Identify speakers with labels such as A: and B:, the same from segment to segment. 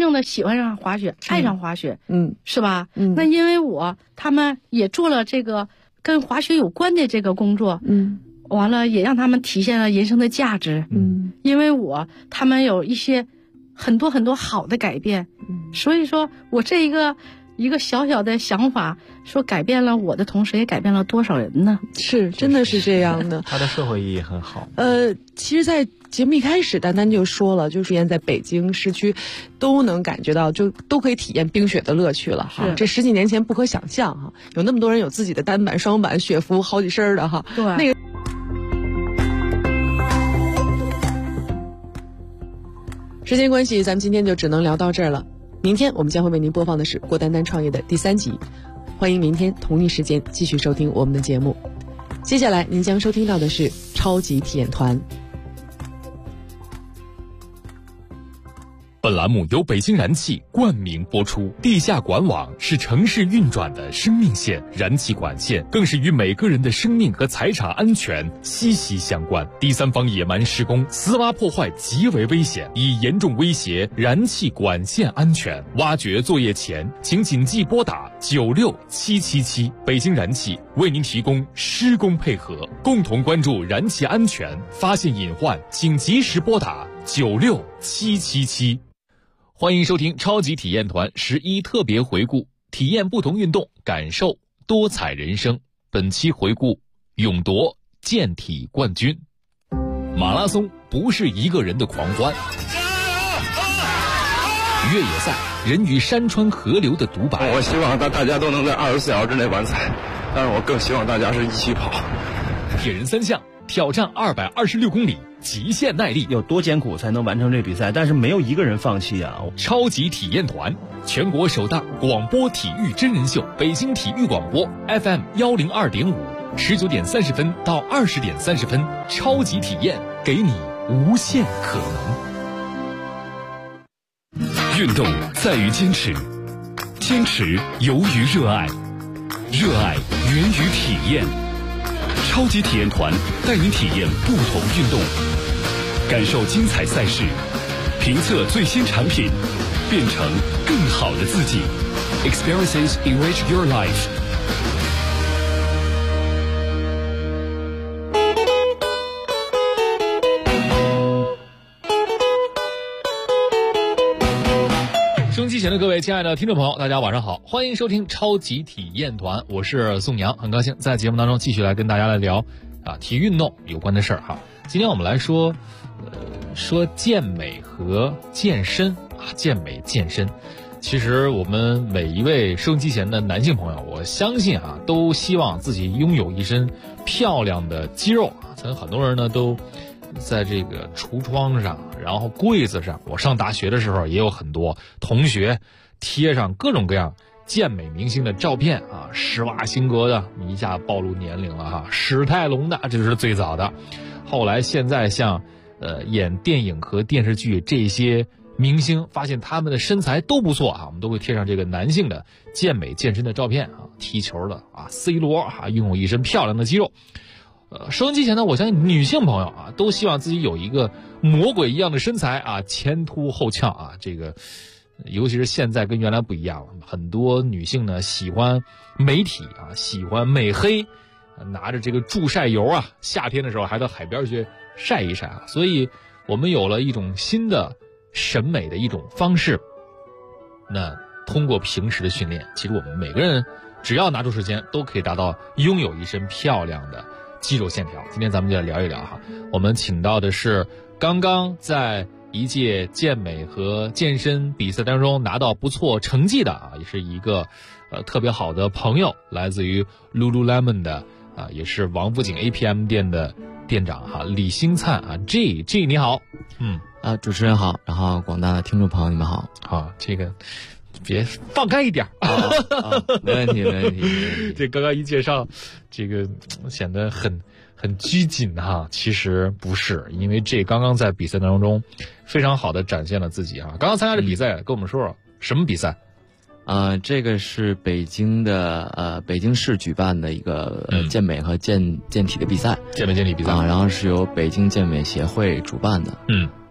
A: 正的喜欢上滑雪，爱上滑雪，是吧？那因为他们也做了这个跟滑雪有关的这个工作，完了也让他们体现了人生的价值，因为他们有一些很多很多好的改变，所以说我这一个小小的想法，说改变了我的同时，也改变了多少人呢？
B: 是，真的是这样的。
C: 它的社会意义很好。
B: 其实，在节目一开始，丹丹就说了，就是现在在北京市区，都能感觉到，就都可以体验冰雪的乐趣了哈。这10几年前不可想象哈，有那么多人有自己的单板、双板、雪服好几身的哈。
A: 对，
B: 那个。时间关系，咱们今天就只能聊到这儿了。明天我们将会为您播放的是郭丹丹创业的第3集，欢迎明天同一时间继续收听我们的节目。接下来您将收听到的是超级体验团。
D: 本栏目由北京燃气冠名播出。地下管网是城市运转的生命线，燃气管线更是与每个人的生命和财产安全息息相关。第三方野蛮施工、私挖破坏极为危险，已严重威胁燃气管线安全。挖掘作业前，请谨记拨打96777。北京燃气为您提供施工配合，共同关注燃气安全，发现隐患请及时拨打96777。欢迎收听超级体验团11特别回顾，体验不同运动，感受多彩人生。本期回顾勇夺健体冠军。马拉松不是一个人的狂欢，越野赛人与山川河流的独白。
E: 我希望大家都能在24小时之内完赛，但是我更希望大家是一起跑。
D: 铁人3项挑战226公里，极限耐力，
C: 有多艰苦才能完成这比赛，但是没有一个人放弃啊！
D: 超级体验团，全国首档广播体育真人秀，北京体育广播 FM 102.5，19点30分到20点30分，超级体验，给你无限可能。运动在于坚持，坚持由于热爱，热爱源于体验。超级体验团带你体验不同运动，感受精彩赛事，评测最新产品，变成更好的自己。Experiences enrich your life。收音机前的各位亲爱的听众朋友，大家晚上好，欢迎收听超级体验团，我是宋阳，很高兴在节目当中继续来跟大家来聊体育运动有关的事儿哈。今天我们来说健美和健身健美健身。其实我们每一位收音机前的男性朋友，我相信都希望自己拥有一身漂亮的肌肉咱很多人呢都在这个橱窗上，然后柜子上，我上大学的时候也有很多同学贴上各种各样健美明星的照片施瓦辛格的，一下暴露年龄了史泰龙的，这就是最早的。后来现在像演电影和电视剧这些明星，发现他们的身材都不错我们都会贴上这个男性的健美健身的照片踢球的C 罗拥有一身漂亮的肌肉。收音机前呢，我相信女性朋友都希望自己有一个魔鬼一样的身材前凸后翘这个尤其是现在跟原来不一样了，很多女性呢喜欢美体喜欢美黑，拿着这个助晒油夏天的时候还到海边去晒一晒所以我们有了一种新的审美的一种方式。那通过平时的训练，其实我们每个人只要拿出时间，都可以达到拥有一身漂亮的肌肉线条。今天咱们就来聊一聊我们请到的是刚刚在一届健美和健身比赛当中拿到不错成绩的也是一个特别好的朋友，来自于 Lululemon 的也是王府井 APM 店的店长李兴灿G 你好。
F: 主持人好，然后广大的听众朋友你们好。
D: 这个别放开一点
F: 没问题没问题。
D: 这刚刚一介绍这个显得很拘谨其实不是，因为这刚刚在比赛当中非常好的展现了自己刚刚参加这比赛跟我们说说什么比赛。
F: 这个是北京的北京市举办的一个健美和健体的比赛，
D: 健美健体比赛
F: 然后是由北京健美协会主办的。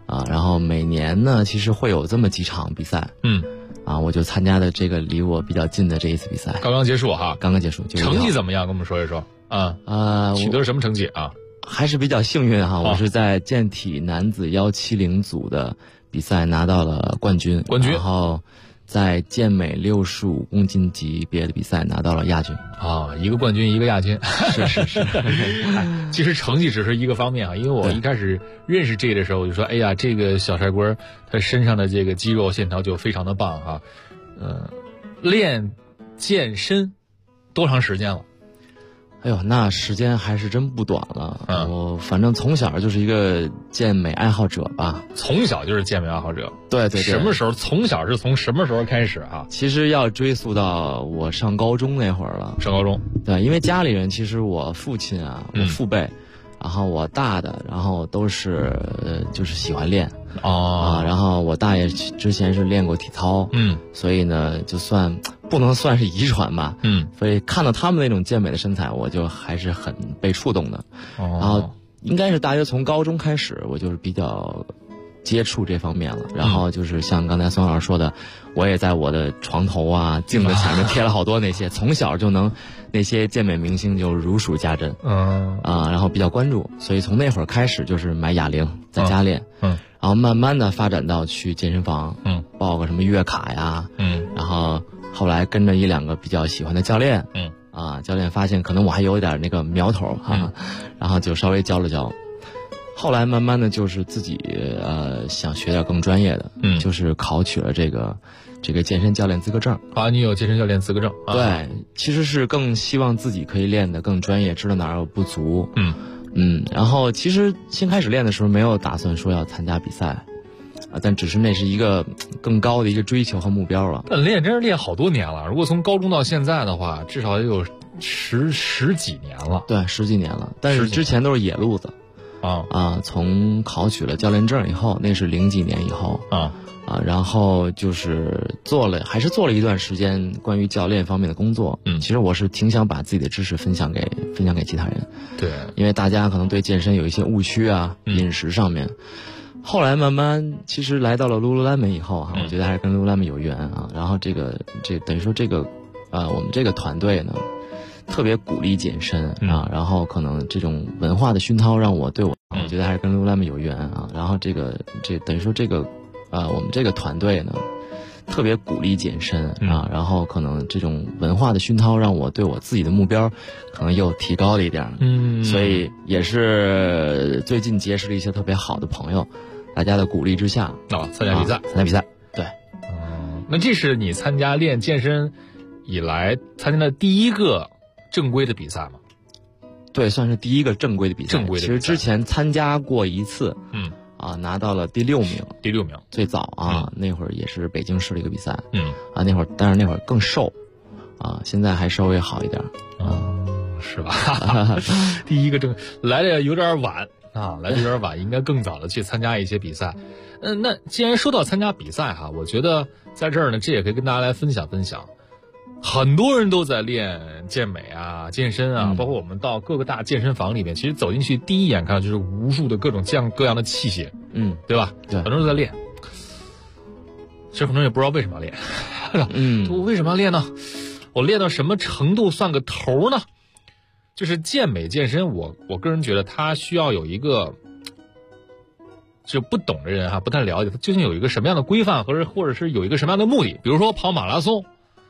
F: 然后每年呢其实会有这么几场比赛，我就参加的这个离我比较近的这一次比赛，
D: 刚刚结束哈，
F: 刚刚结束，
D: 成绩怎么样？跟我们说一说取得了什么成绩啊？
F: 还是比较幸运哈，我是在健体男子170组的比赛拿到了冠军，然后在健美65公斤级别的比赛拿到了亚军
D: 一个冠军一个亚军，
F: 是
D: 其实成绩只是一个方面因为我一开始认识这的时候我就说，哎呀，这个小帅哥他身上的这个肌肉线条就非常的棒练健身多长时间了？
F: 哎呦，那时间还是真不短了。我反正从小就是一个健美爱好者吧。
D: 从小就是健美爱好者？
F: 对。
D: 什么时候？从小是从什么时候开始啊？
F: 其实要追溯到我上高中那会儿了。
D: 上高中？
F: 对，因为家里人其实我父亲我父辈，然后我大的，然后都是就是喜欢练然后我大爷之前是练过体操，所以呢就算不能算是遗传吧，所以看到他们那种健美的身材，我就还是很被触动的。然后应该是大约从高中开始，我就是比较接触这方面了。然后就是像刚才孙老师说的，我也在我的床头镜子前面贴了好多那些，从小就能那些健美明星就如数家珍，然后比较关注，所以从那会儿开始就是买哑铃在家练，然后慢慢的发展到去健身房，报个什么月卡呀，然后后来跟着1-2个比较喜欢的教练，教练发现可能我还有点那个苗头然后就稍微教了教。后来慢慢的就是自己想学点更专业的，就是考取了这个健身教练资格证。
D: 你有健身教练资格证？
F: 对，其实是更希望自己可以练得更专业，知道哪儿有不足。然后其实先开始练的时候没有打算说要参加比赛，但只是那是一个更高的一个追求和目标了。
D: 但练真是练好多年了，如果从高中到现在的话，至少也有十几年了。
F: 对，10几年了，但是之前都是野路子。从考取了教练证以后，那是00几年以后然后就是还是做了一段时间关于教练方面的工作。其实我是挺想把自己的知识分享给其他人。
D: 对，
F: 因为大家可能对健身有一些误区饮食上面。后来慢慢其实来到了 Lululemon 以后我觉得还是跟 Lululemon 有缘然后这等于说我们这个团队呢特别鼓励健身然后可能这种文化的熏陶让我觉得还是跟 Lululemon 有缘然后等于说我们这个团队呢特别鼓励健身然后可能这种文化的熏陶让我对我自己的目标可能又提高了一点所以也是最近结识了一些特别好的朋友，大家的鼓励之下
D: 参加比赛。
F: 对。
D: 那这是你参加练健身以来参加的第一个正规的比赛吗？
F: 对，算是第一个正规的比赛。其实之前参加过一次拿到了第6名。最早那会儿也是北京市的一个比赛。那会儿但是那会儿更瘦现在还稍微好一点
D: 是吧？第一个来的有点晚应该更早的去参加一些比赛。那既然说到参加比赛我觉得在这儿呢，这也可以跟大家来分享分享。很多人都在练健美健身包括我们到各个大健身房里面，其实走进去第一眼看到就是无数的各种各样的器械，对吧？
F: 对，
D: 很多人都在练。其实很多人也不知道为什么要练，我为什么要练呢？我练到什么程度算个头呢？就是健美健身，我个人觉得它需要有一个，就不懂的人不太了解，它究竟有一个什么样的规范，或者是有一个什么样的目的。比如说跑马拉松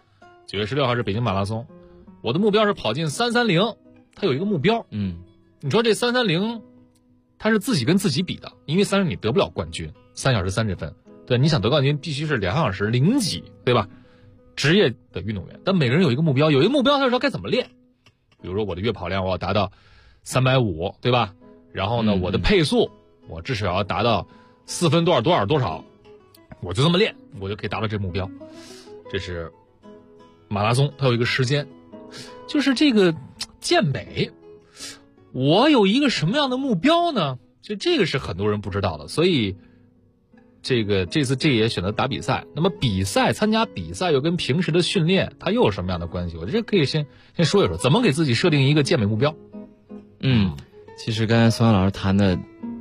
D: ，9月16号是北京马拉松，我的目标是跑进330，它有一个目标。你说这330，它是自己跟自己比的，因为330你得不了冠军，3小时30分。对，你想得冠军必须是2小时0几，对吧？职业的运动员，但每个人有一个目标，他知道该怎么练。比如说我的月跑量我要达到350，对吧？然后呢，我的配速我至少要达到4分多少，我就这么练，我就可以达到这目标。这是马拉松，它有一个时间。就是这个健美，我有一个什么样的目标呢？就这个是很多人不知道的，所以这次也选择打比赛。那么参加比赛又跟平时的训练它又有什么样的关系？我觉得可以先说一说怎么给自己设定一个健美目标。
F: 其实刚才孙老师谈的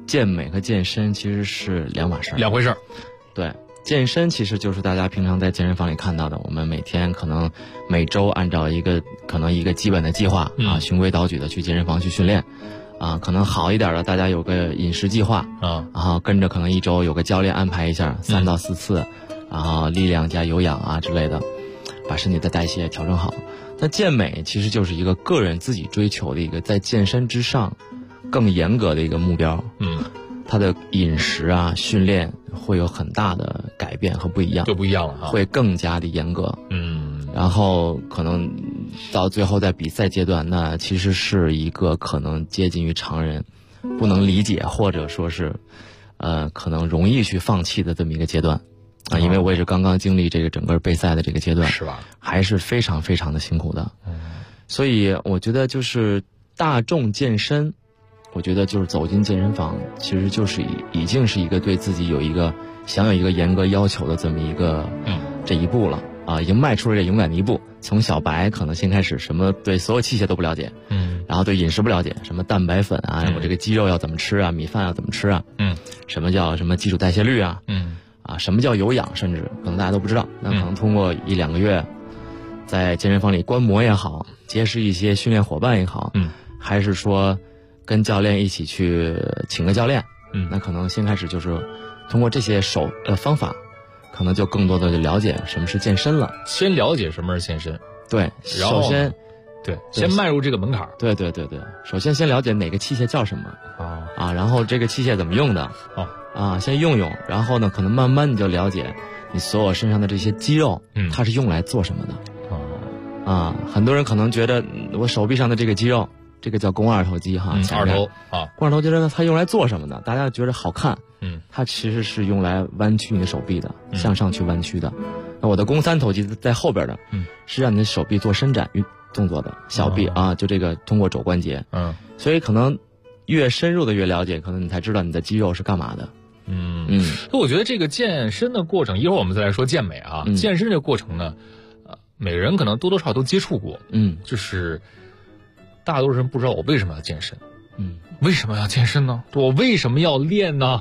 F: 健美和健身其实是两码事，
D: 两回事。
F: 对，健身其实就是大家平常在健身房里看到的，我们每天可能每周按照一个基本的计划啊，循规蹈矩的去健身房去训练。可能好一点的，大家有个饮食计划然后跟着可能一周有个教练安排一下3到4次，然后力量加有氧啊之类的，把身体的代谢调整好。那健美其实就是一个个人自己追求的一个在健身之上更严格的一个目标。他的饮食啊训练会有很大的改变和不一样，
D: 就不一样了
F: 会更加的严格。然后可能到最后在比赛阶段，那其实是一个可能接近于常人不能理解，或者说是可能容易去放弃的这么一个阶段因为我也是刚刚经历这个整个备赛的这个阶段，
D: 是吧？
F: 还是非常非常的辛苦的。所以我觉得就是大众健身，我觉得就是走进健身房，其实就是已经是一个对自己有一个严格要求的这么一个这一步了已经迈出了这勇敢的一步。从小白可能先开始什么对所有器械都不了解，然后对饮食不了解，什么蛋白粉我这个鸡肉要怎么吃米饭要怎么吃什么叫什么基础代谢率什么叫有氧，甚至可能大家都不知道。那可能通过1-2个月在健身房里观摩也好，结识一些训练伙伴也好，还是说跟教练一起去请个教练，那可能先开始就是通过这些方法，可能就更多的了解什么是健身了。
D: 先了解什么是健身，
F: 对，首先
D: 先迈入这个门槛。
F: 对，首先了解哪个器械叫什么然后这个器械怎么用的先用，然后呢可能慢慢你就了解你所有身上的这些肌肉它是用来做什么的很多人可能觉得我手臂上的这个肌肉，这个叫肱二头肌
D: 二头
F: 肱二头肌它用来做什么的？大家觉得好看它其实是用来弯曲你的手臂的，向上去弯曲的。那我的肱三头肌在后边的是让你的手臂做伸展动作的，小臂就这个通过肘关节所以可能越深入的越了解，可能你才知道你的肌肉是干嘛的。
D: 我觉得这个健身的过程，一会儿我们再来说健美健身这个过程呢，每个人可能多多少少都接触过就是大多数人不知道我为什么要健身为什么要健身呢？我为什么要练呢？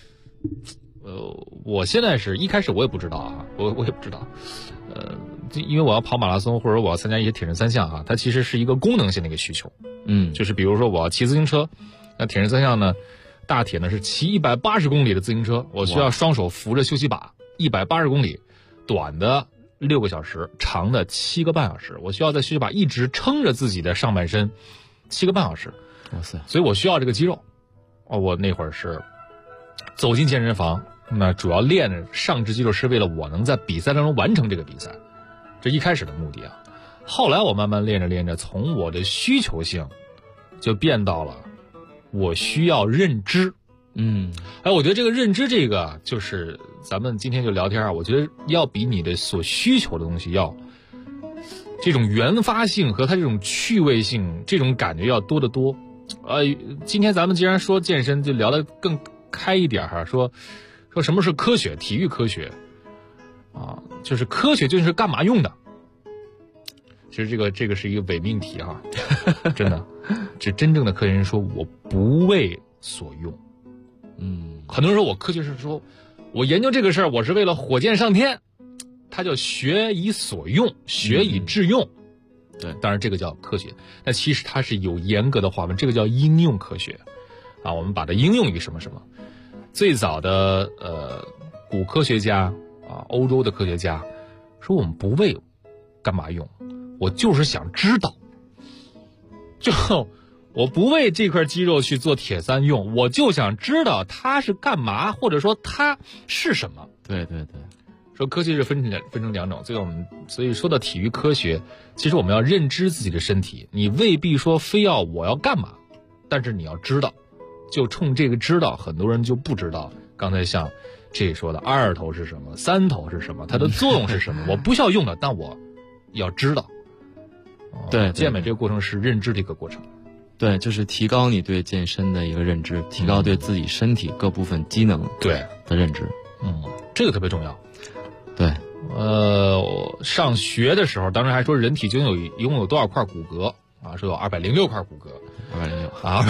D: 我现在是一开始我也不知道我也不知道因为我要跑马拉松或者我要参加一些铁人三项它其实是一个功能性的一个需求就是比如说我要骑自行车，那铁人三项呢大铁呢是骑180公里的自行车，我需要双手扶着休息把，180公里，短的6个小时，长的7个半小时，我需要在休息把一直撑着自己的上半身7个半小时。
F: 哇塞！
D: 所以我需要这个肌肉。我那会儿是走进健身房，那主要练上肢肌肉是为了我能在比赛当中完成这个比赛，这一开始的目的后来我慢慢练着练着，从我的需求性就变到了我需要认知。我觉得这个认知这个就是咱们今天就聊天我觉得要比你的所需求的东西要这种原发性和它这种趣味性，这种感觉要多得多。今天咱们既然说健身，就聊得更开一点说什么是科学，体育科学就是科学究竟是干嘛用的？其实这个是一个伪命题真的，这真正的科学人说我不为所用。很多人说我科学是说我研究这个事儿，我是为了火箭上天，它叫学以所用，学以致用。
F: 对，
D: 当然这个叫科学，但其实它是有严格的划分，这个叫应用科学我们把它应用于什么什么。最早的古科学家欧洲的科学家说我们不为干嘛用，我就是想知道，就我不为这块肌肉去做铁三用，我就想知道它是干嘛，或者说它是什么。
F: 对，
D: 说科学是分成两种，所以说到体育科学，其实我们要认知自己的身体，你未必说非要我要干嘛，但是你要知道，就冲这个知道，很多人就不知道。刚才像这说的二头是什么，三头是什么，它的作用是什么，我不需要用的，但我要知道。
F: 对，
D: 健美这个过程是认知的一个过程。
F: 对，就是提高你对健身的一个认知，提高对自己身体各部分机能的认知。
D: 这个特别重要。
F: 对，
D: 上学的时候，当时还说人体究竟一共有多少块骨骼说有206块骨骼，206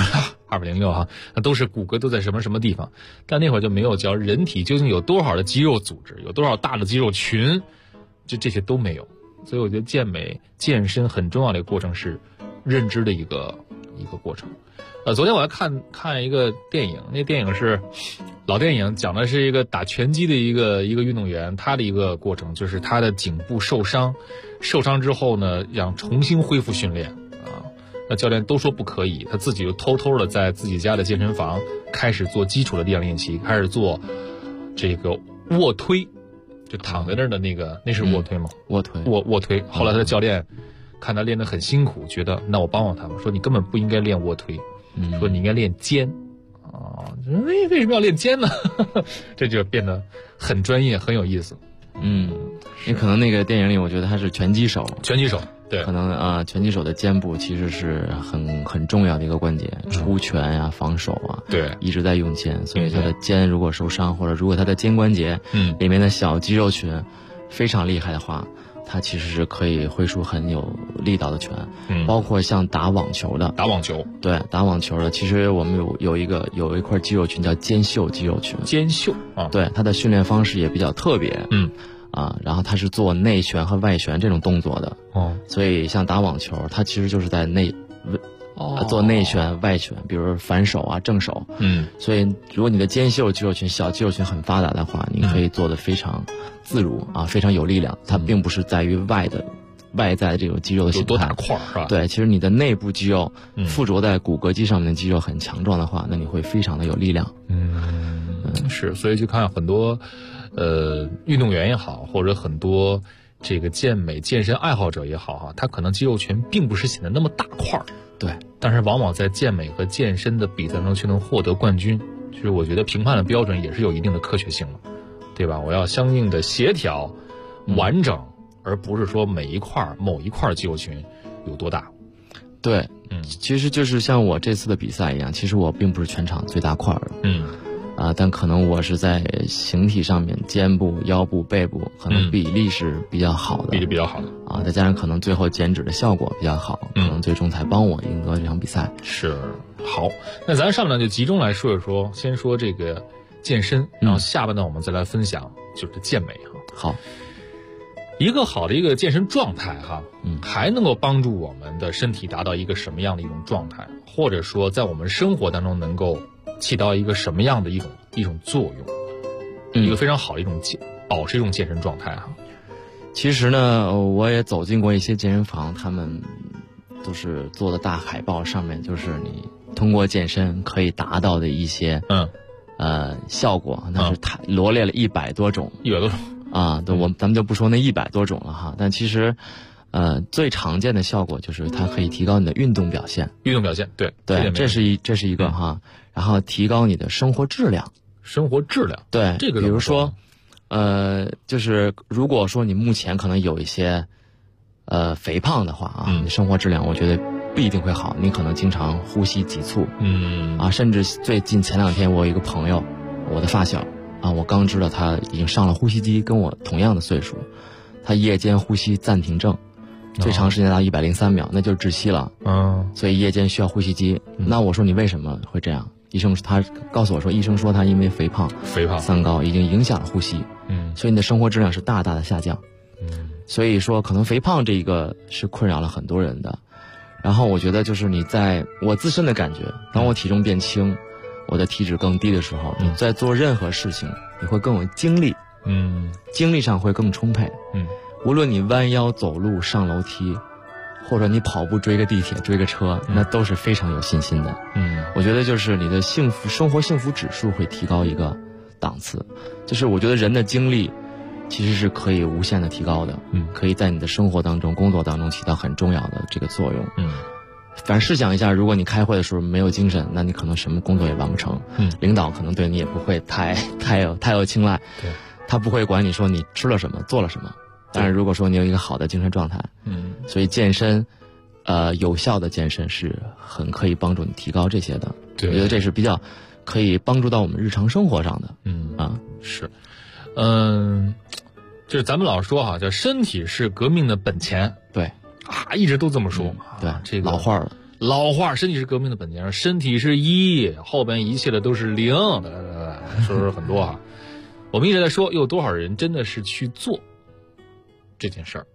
D: 206哈，那都是骨骼都在什么地方，但那会儿就没有教人体究竟有多少的肌肉组织，有多少大的肌肉群，这些都没有。所以我觉得健美健身很重要的一个过程是认知的一个过程。昨天我还看一个电影，那电影是老电影，讲的是一个打拳击的一个运动员，他的一个过程就是他的颈部受伤之后呢，想重新恢复训练啊。那教练都说不可以，他自己就偷偷的在自己家的健身房开始做基础的力量练习，开始做这个卧推，就躺在那儿的那是卧推吗？
F: 卧推。
D: 后来他的教练看他练得很辛苦，觉得那我帮帮他吧，说你根本不应该练卧推。说你应该练肩啊，为什么要练肩呢？这就变得很专业，很有意思。
F: 也可能那个电影里，我觉得他是拳击手，
D: 对，
F: 可能拳击手的肩部其实是很重要的一个关节，出拳呀、防守啊，
D: 对，
F: 一直在用肩，所以他的肩如果受伤，或者如果他的肩关节里面的小肌肉群非常厉害的话，它其实是可以挥出很有力道的拳，包括像打网球的，对，打网球的，其实我们有一块肌肉群叫肩袖肌肉群，对，它的训练方式也比较特别，然后它是做内旋和外旋这种动作的，所以像打网球，它其实就是在做内旋外旋，比如反手啊正手，所以如果你的肩袖肌肉群小肌肉群很发达的话，你可以做得非常自如啊，非常有力量。它并不是在于外在的这种肌肉的形态
D: 多大块是吧？
F: 对，其实你的内部肌肉附着在骨骼肌上面的肌肉很强壮的话，那你会非常的有力量。
D: 是，所以就看很多运动员也好，或者很多这个健美健身爱好者也好哈，他可能肌肉群并不是显得那么大块，
F: 对，
D: 但是往往在健美和健身的比赛中却能获得冠军。其实我觉得评判的标准也是有一定的科学性的，对吧？我要相应的协调、完整，而不是说某一块肌肉群有多大。
F: 对，其实就是像我这次的比赛一样，其实我并不是全场最大块的，但可能我是在形体上面，肩部、腰部、背部可能比例是比较好的，再加上可能最后减脂的效果比较好，可能最终才帮我赢得这场比赛。
D: 是，好，那咱上半段就集中来说一说，先说这个健身，然后下半段我们再来分享就是健美哈。
F: 好，
D: 一个好的一个健身状态哈，还能够帮助我们的身体达到一个什么样的一种状态，或者说在我们生活当中能够起到一个什么样的一种作用，一个非常好的一种保持一种健身状态哈。
F: 其实呢，我也走进过一些健身房，他们都是做的大海报，上面就是你通过健身可以达到的一些效果，那是罗列了100多种啊，咱们就不说那100多种了哈。但其实最常见的效果就是它可以提高你的运动表现，
D: 对，
F: 这是一个哈。然后提高你的生活质量，对，
D: 这个
F: 比如说就是如果说你目前可能有一些肥胖的话啊，你生活质量我觉得不一定会好，你可能经常呼吸急促，甚至最近前2天我有一个朋友，我的发小啊，我刚知道他已经上了呼吸机，跟我同样的岁数，他夜间呼吸暂停症，最长时间达103秒，那就是窒息了，所以夜间需要呼吸机。那我说你为什么会这样？他告诉我说，医生说他因为肥胖三高已经影响了呼吸，所以你的生活质量是大大的下降，所以说可能肥胖这一个是困扰了很多人的。然后我觉得就是你在我自身的感觉，当我体重变轻，我的体脂更低的时候，你在做任何事情你会更有精力，精力上会更充沛，无论你弯腰走路上楼梯，或者你跑步追个地铁追个车，那都是非常有信心的。我觉得就是你的生活幸福指数会提高一个档次，就是我觉得人的精力其实是可以无限的提高的，可以在你的生活当中工作当中起到很重要的这个作用。反正试想一下，如果你开会的时候没有精神，那你可能什么工作也完不成，领导可能对你也不会太有青睐，他不会管你说你吃了什么做了什么。但是如果说你有一个好的精神状态，所以健身有效的健身是很可以帮助你提高这些的。我觉得这是比较可以帮助到我们日常生活上的。
D: 是，就是咱们老说哈，叫身体是革命的本钱。
F: 对，
D: 一直都这么说。
F: 对，
D: 这个
F: 老话了。
D: 老话，身体是革命的本钱，身体是一，后边一切的都是零。说很多啊，我们一直在说，有多少人真的是去做这件事儿？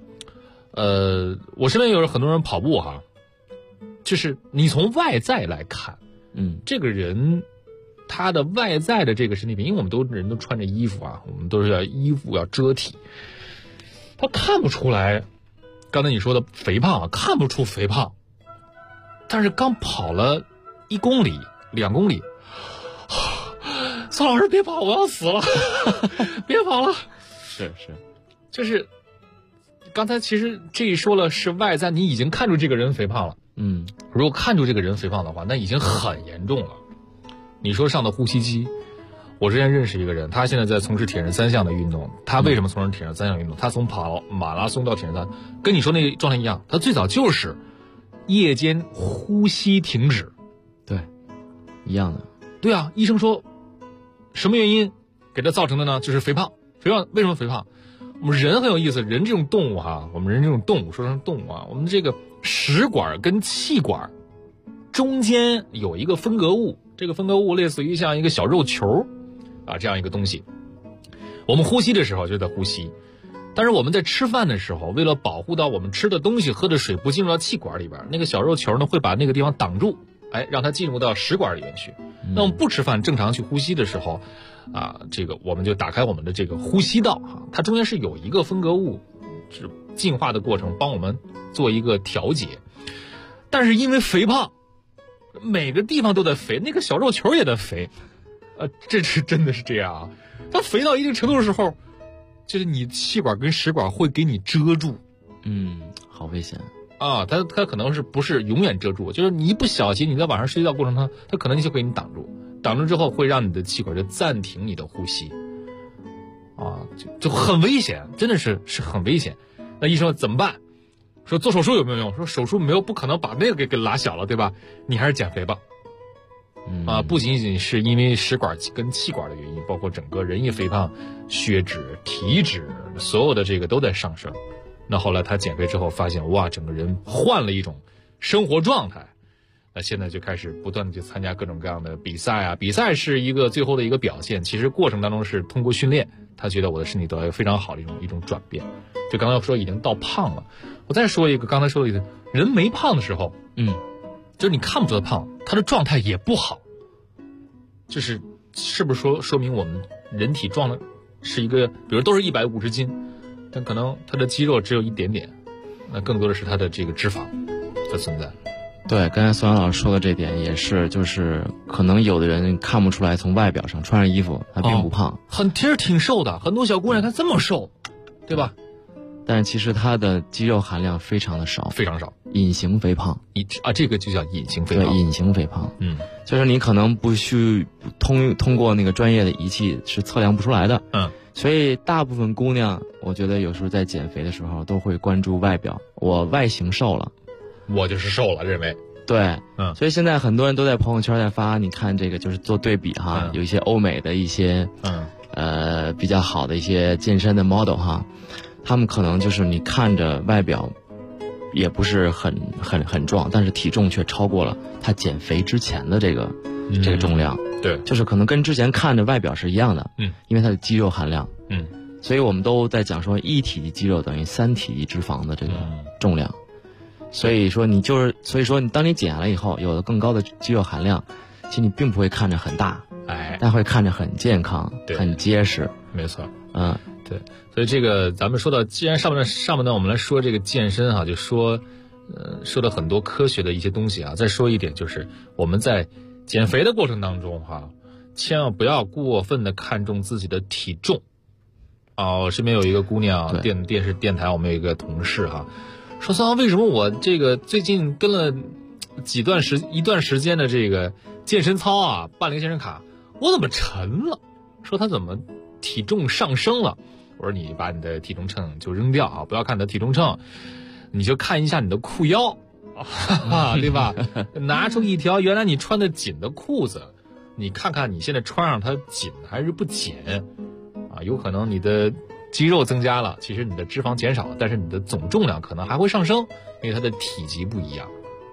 D: 我身边有很多人跑步哈，就是你从外在来看，这个人他的外在的这个身体，因为我们人都穿着衣服啊，我们都是要衣服要遮体，他看不出来。刚才你说的肥胖啊，看不出肥胖，但是刚跑了1公里、2公里，宋老师别跑，我要死了，别跑了。
F: 是，
D: 就是刚才其实这一说了是外在，你已经看出这个人肥胖了。如果看出这个人肥胖的话，那已经很严重了。你说上的呼吸机，我之前认识一个人，他现在在从事铁人3项的运动。他为什么从事铁人3项运动？他从跑马拉松到铁人3，跟你说那个状态一样。他最早就是夜间呼吸停止。
F: 对，一样的。
D: 对啊，医生说什么原因给他造成的呢？就是肥胖。为什么肥胖？我们人很有意思，人这种动物哈，我们人这种动物，说成动物啊，我们这个食管跟气管中间有一个分隔物，这个分隔物类似于像一个小肉球啊，这样一个东西。我们呼吸的时候就在呼吸，但是我们在吃饭的时候，为了保护到我们吃的东西、喝的水不进入到气管里边，那个小肉球呢会把那个地方挡住，让它进入到食管里面去。那我们不吃饭正常去呼吸的时候啊，这个我们就打开我们的这个呼吸道啊，它中间是有一个分隔物，是进化的过程，帮我们做一个调节。但是因为肥胖，每个地方都在肥，那个小肉球也在肥，这是真的是这样啊。它肥到一定程度的时候，就是你气管跟食管会给你遮住，
F: 好危险
D: 啊！它可能是不是永远遮住，就是你一不小心你在晚上睡觉过程中，它可能就给你挡住。挡住之后会让你的气管就暂停你的呼吸，啊，就很危险，真的是很危险。那医生说怎么办？说做手术有没有用？说手术没有，不可能把那个给拉小了，对吧？你还是减肥吧。不仅仅是因为食管跟气管的原因，包括整个人一肥胖，血脂、体脂，所有的这个都在上升。那后来他减肥之后发现，哇，整个人换了一种生活状态。那现在就开始不断的去参加各种各样的比赛啊，比赛是一个最后的一个表现，其实过程当中是通过训练，他觉得我的身体得到一个非常好的一种转变。就刚才说已经到胖了，我再说一个，刚才说的一个人没胖的时候，就是你看不出他胖，他的状态也不好，就是是不是说明我们人体状态是一个，比如都是150斤，但可能他的肌肉只有一点点，那更多的是他的这个脂肪的存在。
F: 对，刚才宋阳老师说的这点也是，就是可能有的人看不出来，从外表上穿上衣服他并不胖，
D: 其实挺瘦的，很多小姑娘她这么瘦，对吧？
F: 但是其实她的肌肉含量非常的少，
D: 非常少，
F: 隐形肥胖
D: 这个就叫隐形肥胖。
F: 对，隐形肥胖，就是你可能不需通过那个专业的仪器是测量不出来的，所以大部分姑娘，我觉得有时候在减肥的时候都会关注外表，我外形瘦了。
D: 我就是瘦了，认为
F: 对，所以现在很多人都在朋友圈在发，你看这个就是做对比哈，有一些欧美的一些比较好的一些健身的 model 哈，他们可能就是你看着外表也不是很壮，但是体重却超过了他减肥之前的这个重量，
D: 对，
F: 就是可能跟之前看着外表是一样的，因为他的肌肉含量，所以我们都在讲说1体积肌肉等于3体积脂肪的这个重量。所以说你当你减下来以后，有了更高的肌肉含量，其实你并不会看着很大，但会看着很健康，很结实。
D: 没错，对。所以这个咱们说到，既然上半段我们来说这个健身哈，就说了很多科学的一些东西啊。再说一点，就是我们在减肥的过程当中哈，千万不要过分的看重自己的体重。我身边有一个姑娘，电视电台，我们有一个同事哈。说桑，为什么我这个最近跟了一段时间的这个健身操啊，办了一个健身卡，我怎么沉了？说他怎么体重上升了？我说你把你的体重秤就扔掉啊，不要看你的体重秤，你就看一下你的裤腰，对吧？拿出一条原来你穿的紧的裤子，你看看你现在穿上它紧还是不紧啊？有可能你的肌肉增加了，其实你的脂肪减少了，但是你的总重量可能还会上升，因为它的体积不一样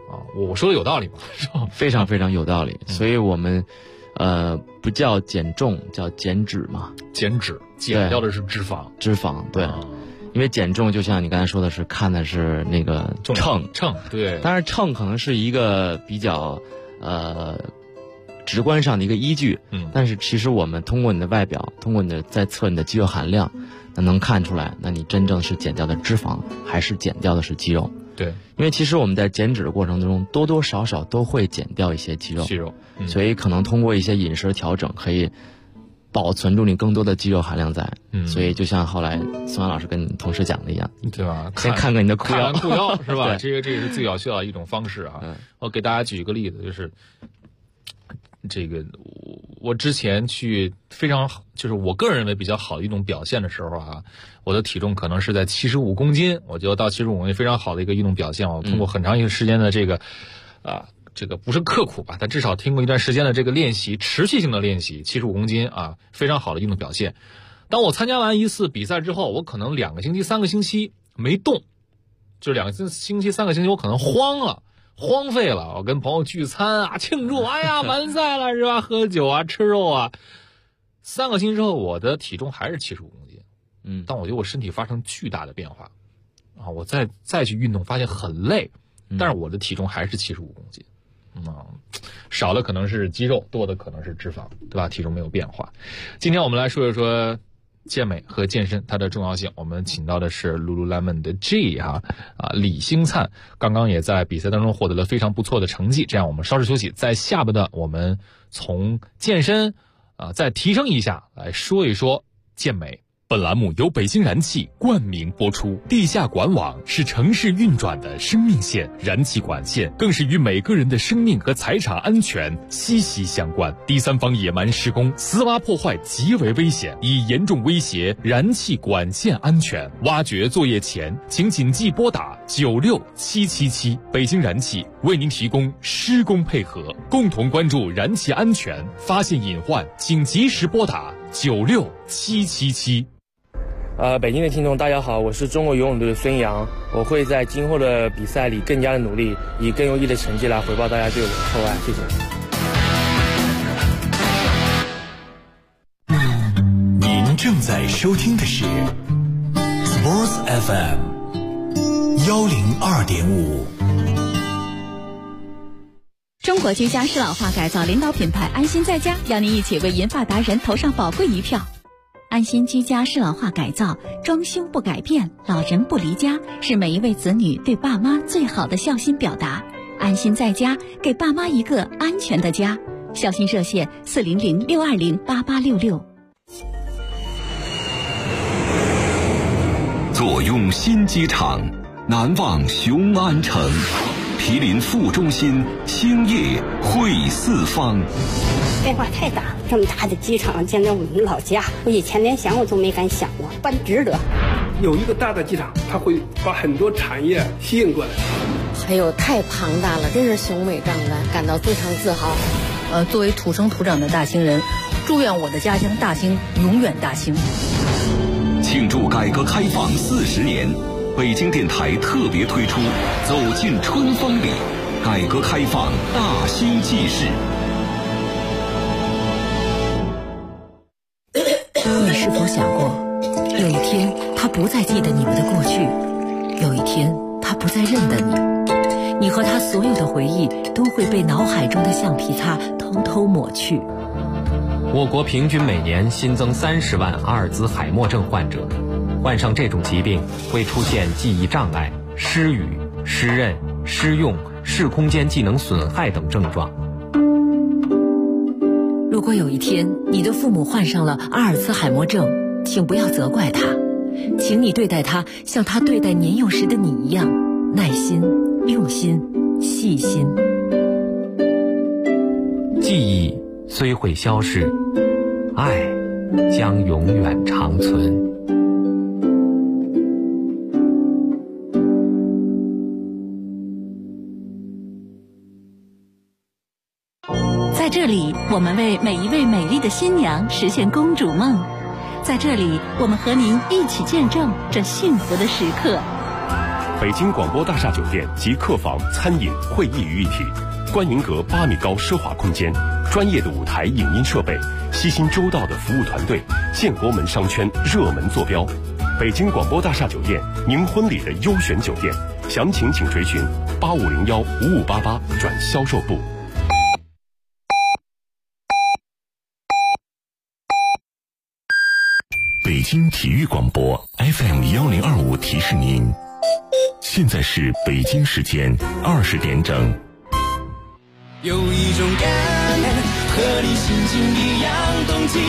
D: 我说的有道理吗？是吧？
F: 非常非常有道理。所以我们不叫减重，叫减脂嘛。
D: 减脂，减掉的是脂肪。
F: 脂肪，对。因为减重就像你刚才说的是看的是那个秤，
D: 对。
F: 当然秤可能是一个比较直观上的一个依据，但是其实我们通过你的外表，通过你的在测你的肌肉含量，那能看出来，那你真正是减掉的脂肪还是减掉的是肌肉。
D: 对，
F: 因为其实我们在减脂的过程中多多少少都会减掉一些肌肉，所以可能通过一些饮食调整可以保存住你更多的肌肉含量在。所以就像后来宋阳老师跟你同事讲的一样，
D: 对吧？
F: 先看看你的裤腰，
D: 是吧？这也是最有效的一种方式啊。我给大家举一个例子，就是这个我之前去非常就是我个人认为比较好的一种表现的时候啊，我的体重可能是在75公斤，我觉得到75公斤非常好的一个运动表现。我通过很长一个时间的这个不是刻苦吧，但至少经过一段时间的这个练习，持续性的练习，75公斤啊，非常好的运动表现。当我参加完一次比赛之后，我可能2个星期、3个星期没动，就2个星期、3个星期，我可能荒废了。我跟朋友聚餐啊，庆祝，哎呀，完赛了是吧？喝酒啊，吃肉啊。3个星期之后，我的体重还是75公斤。但我觉得我身体发生巨大的变化啊！我再去运动，发现很累，但是我的体重还是75公斤。少的可能是肌肉，多的可能是脂肪，对吧？体重没有变化。今天我们来说一说健美和健身它的重要性。我们请到的是 Lululemon 的 G 李星灿，刚刚也在比赛当中获得了非常不错的成绩。这样我们稍事休息，在下半段我们从健身再提升一下来说一说健美。
G: 本栏目由北京燃气冠名播出。地下管网是城市运转的生命线，燃气管线更是与每个人的生命和财产安全息息相关。第三方野蛮施工、私挖破坏极为危险，已严重威胁燃气管线安全。挖掘作业前，请谨记拨打96777。北京燃气为您提供施工配合，共同关注燃气安全，发现隐患请及时拨打96777。
H: 北京的听众大家好，我是中国游泳队的孙杨，我会在今后的比赛里更加的努力，以更优异的成绩来回报大家对我的厚爱，谢
G: 谢。您正在收听的是 Sports FM 102.5。
I: 中国居家适老化改造领导品牌安心在家，邀您一起为银发达人投上宝贵一票。安心居家适老化改造，装修不改变，老人不离家，是每一位子女对爸妈最好的孝心表达。安心在家，给爸妈一个安全的家。孝心热线400-620-8866。
J: 坐拥新机场，难忘雄安城。毗邻副中心，兴业汇四方。
K: 变化太大，这么大的机场建在我们老家，我以前连想我都没敢想过，办值得。
L: 有一个大的机场，它会把很多产业吸引过来。
M: 哎呦，太庞大了，真是雄伟壮观，感到非常自豪。
N: 作为土生土长的大兴人，祝愿我的家乡大兴永远大兴。
J: 庆祝改革开放40年，北京电台特别推出《走进春风里》，改革开放大兴纪事。
N: 你是否想过，有一天他不再记得你们的过去，有一天他不再认得你，你和他所有的回忆都会被脑海中的橡皮擦偷偷抹去。
O: 我国平均每年新增30万阿尔兹海默症患者，患上这种疾病会出现记忆障碍、失语、失认、失用、视空间技能损害等症状。
N: 如果有一天你的父母患上了阿尔兹海默症，请不要责怪他，请你对待他像他对待年幼时的你一样，耐心、用心、细心。
O: 记忆虽会消逝，爱将永远长存。
I: 在这里，我们为每一位美丽的新娘实现公主梦。在这里，我们和您一起见证这幸福的时刻。
P: 北京广播大厦酒店集客房、餐饮、会议于一体，观云阁8米高奢华空间，专业的舞台影音设备，悉心周到的服务团队，建国门商圈热门坐标。北京广播大厦酒店，您婚礼的优选酒店，详情请垂询8501-5588转销售部。北京体育广播 FM1025提示您，现在是北京时间20点整。
Q: 有一种感恩和你心情一样动起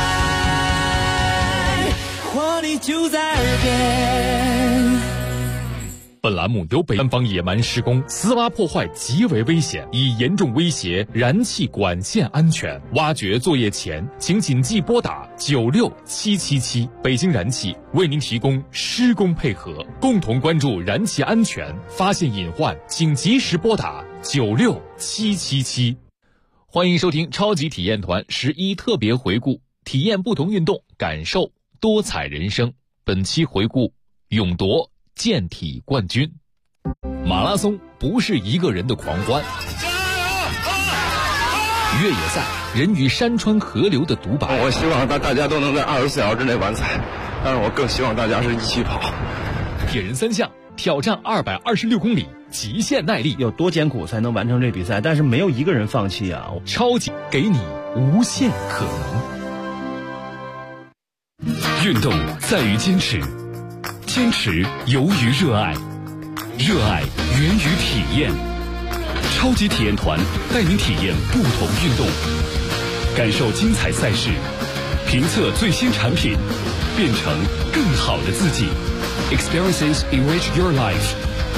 Q: 来，活力就在耳边。
G: 本栏目由北安方野蛮施工，丝挖破坏极为危险，已严重威胁燃气管线安全。挖掘作业前，请谨记拨打96777。北京燃气为您提供施工配合，共同关注燃气安全，发现隐患请及时拨打96777。
D: 欢迎收听超级体验团11特别回顾，体验不同运动，感受多彩人生。本期回顾勇夺健体冠军。马拉松不是一个人的狂欢，越野赛人与山川河流的独白。
E: 我希望大家都能在24小时之内完赛，但是我更希望大家是一起跑。
G: 铁人三项挑战226公里，极限耐力，
C: 有多艰苦才能完成这比赛？但是没有一个人放弃啊！
G: 超级给你无限可能。运动在于坚持，坚持由于热爱，热爱源于体验。超级体验团带您体验不同运动，感受精彩赛事，评测最新产品，变成更好的自己。Experiences enrich your life。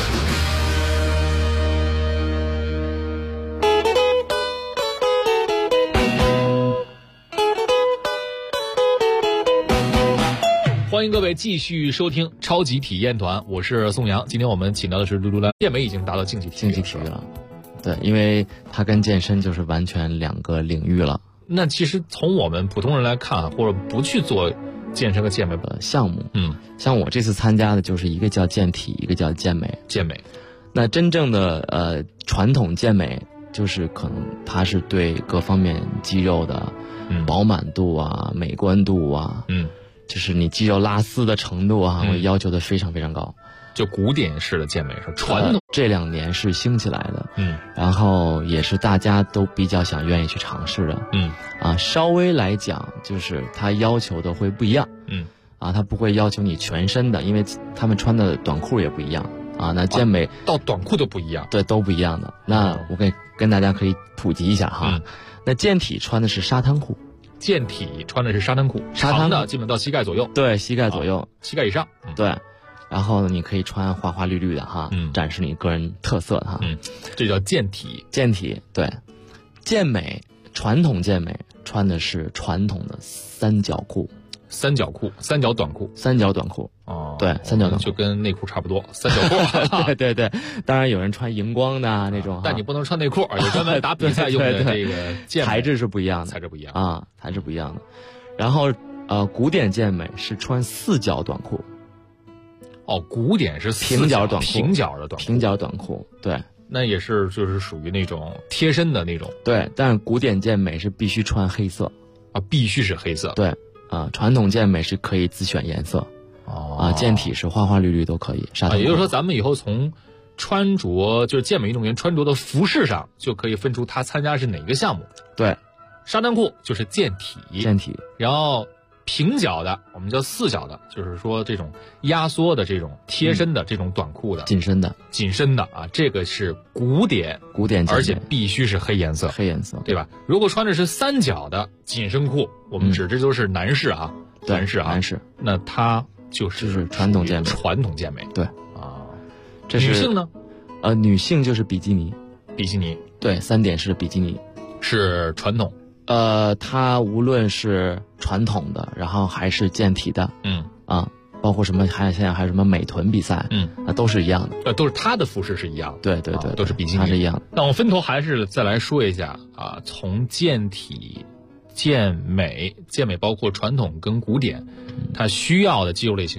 D: 欢迎各位继续收听超级体验团，我是宋阳。今天我们请到的是卢兰，健美已经达到竞技体育
F: 了。对，因为它跟健身就是完全两个领域了。
D: 那其实从我们普通人来看，或者不去做健身和健美
F: 的项目，像我这次参加的就是一个叫健体，一个叫健美。
D: 健美，
F: 那真正的传统健美，就是可能它是对各方面肌肉的饱满度啊、美观度啊，就是你肌肉拉丝的程度啊，会要求的非常非常高。
D: 就古典式的健美是传统，
F: 这2年是兴起来的，然后也是大家都比较愿意去尝试的，稍微来讲就是它要求的会不一样，它不会要求你全身的，因为他们穿的短裤也不一样啊。那健美
D: 到短裤都不一样，
F: 对，都不一样的。那我跟大家可以普及一下哈，那健体穿的是沙滩裤。
D: 健体穿的是沙滩裤，长的基本到膝盖左右，
F: 对，膝盖左右，
D: 膝盖以上，
F: 对。然后呢，你可以穿花花绿绿的哈，展示你个人特色哈，
D: 这叫健体。
F: 健体，对。健美，传统健美穿的是传统的三角裤，
D: 三角短裤，
F: 哦，对，三角短裤
D: 就跟内裤差不多，三角裤。
F: 对对对，当然有人穿荧光的那种，
D: 但你不能穿内裤，有专门打比赛用的这个健美，
F: 材质是不一样的，材质不一样的。然后古典健美是穿4角短裤。
D: 哦，古典是
F: 平角短裤，
D: 平角
F: 短裤，对，
D: 那也是就是属于那种贴身的那种，
F: 对。但是古典健美是必须穿黑色
D: 啊，必须是黑色，
F: 对啊。传统健美是可以自选颜色，健体是花花绿绿都可以。
D: 也就是说，咱们以后从穿着就是健美运动员穿着的服饰上，就可以分出他参加是哪个项目。
F: 对，
D: 沙滩裤就是健体，然后平角的我们叫4角的，就是说这种压缩的这种贴身的这种短裤的，
F: 紧身的
D: 啊，这个是古典而且必须是黑颜色，对吧？如果穿的是3角的紧身裤，我们指这都是男士啊，男士，那他就是
F: 传统健
D: 美，
F: 对
D: 啊。
F: 这是
D: 女性呢？
F: 女性就是比基尼，对，3点式比基尼
D: 是传统。
F: 它无论是传统的，然后还是健体的，包括什么，现在还有什么美臀比赛，都是一样的，
D: 都是它的服饰是一样的，
F: 对对对，
D: 都是比基尼，
F: 它是一样的。
D: 那我们分头还是再来说一下啊，从健体、健美包括传统跟古典，它需要的肌肉类型有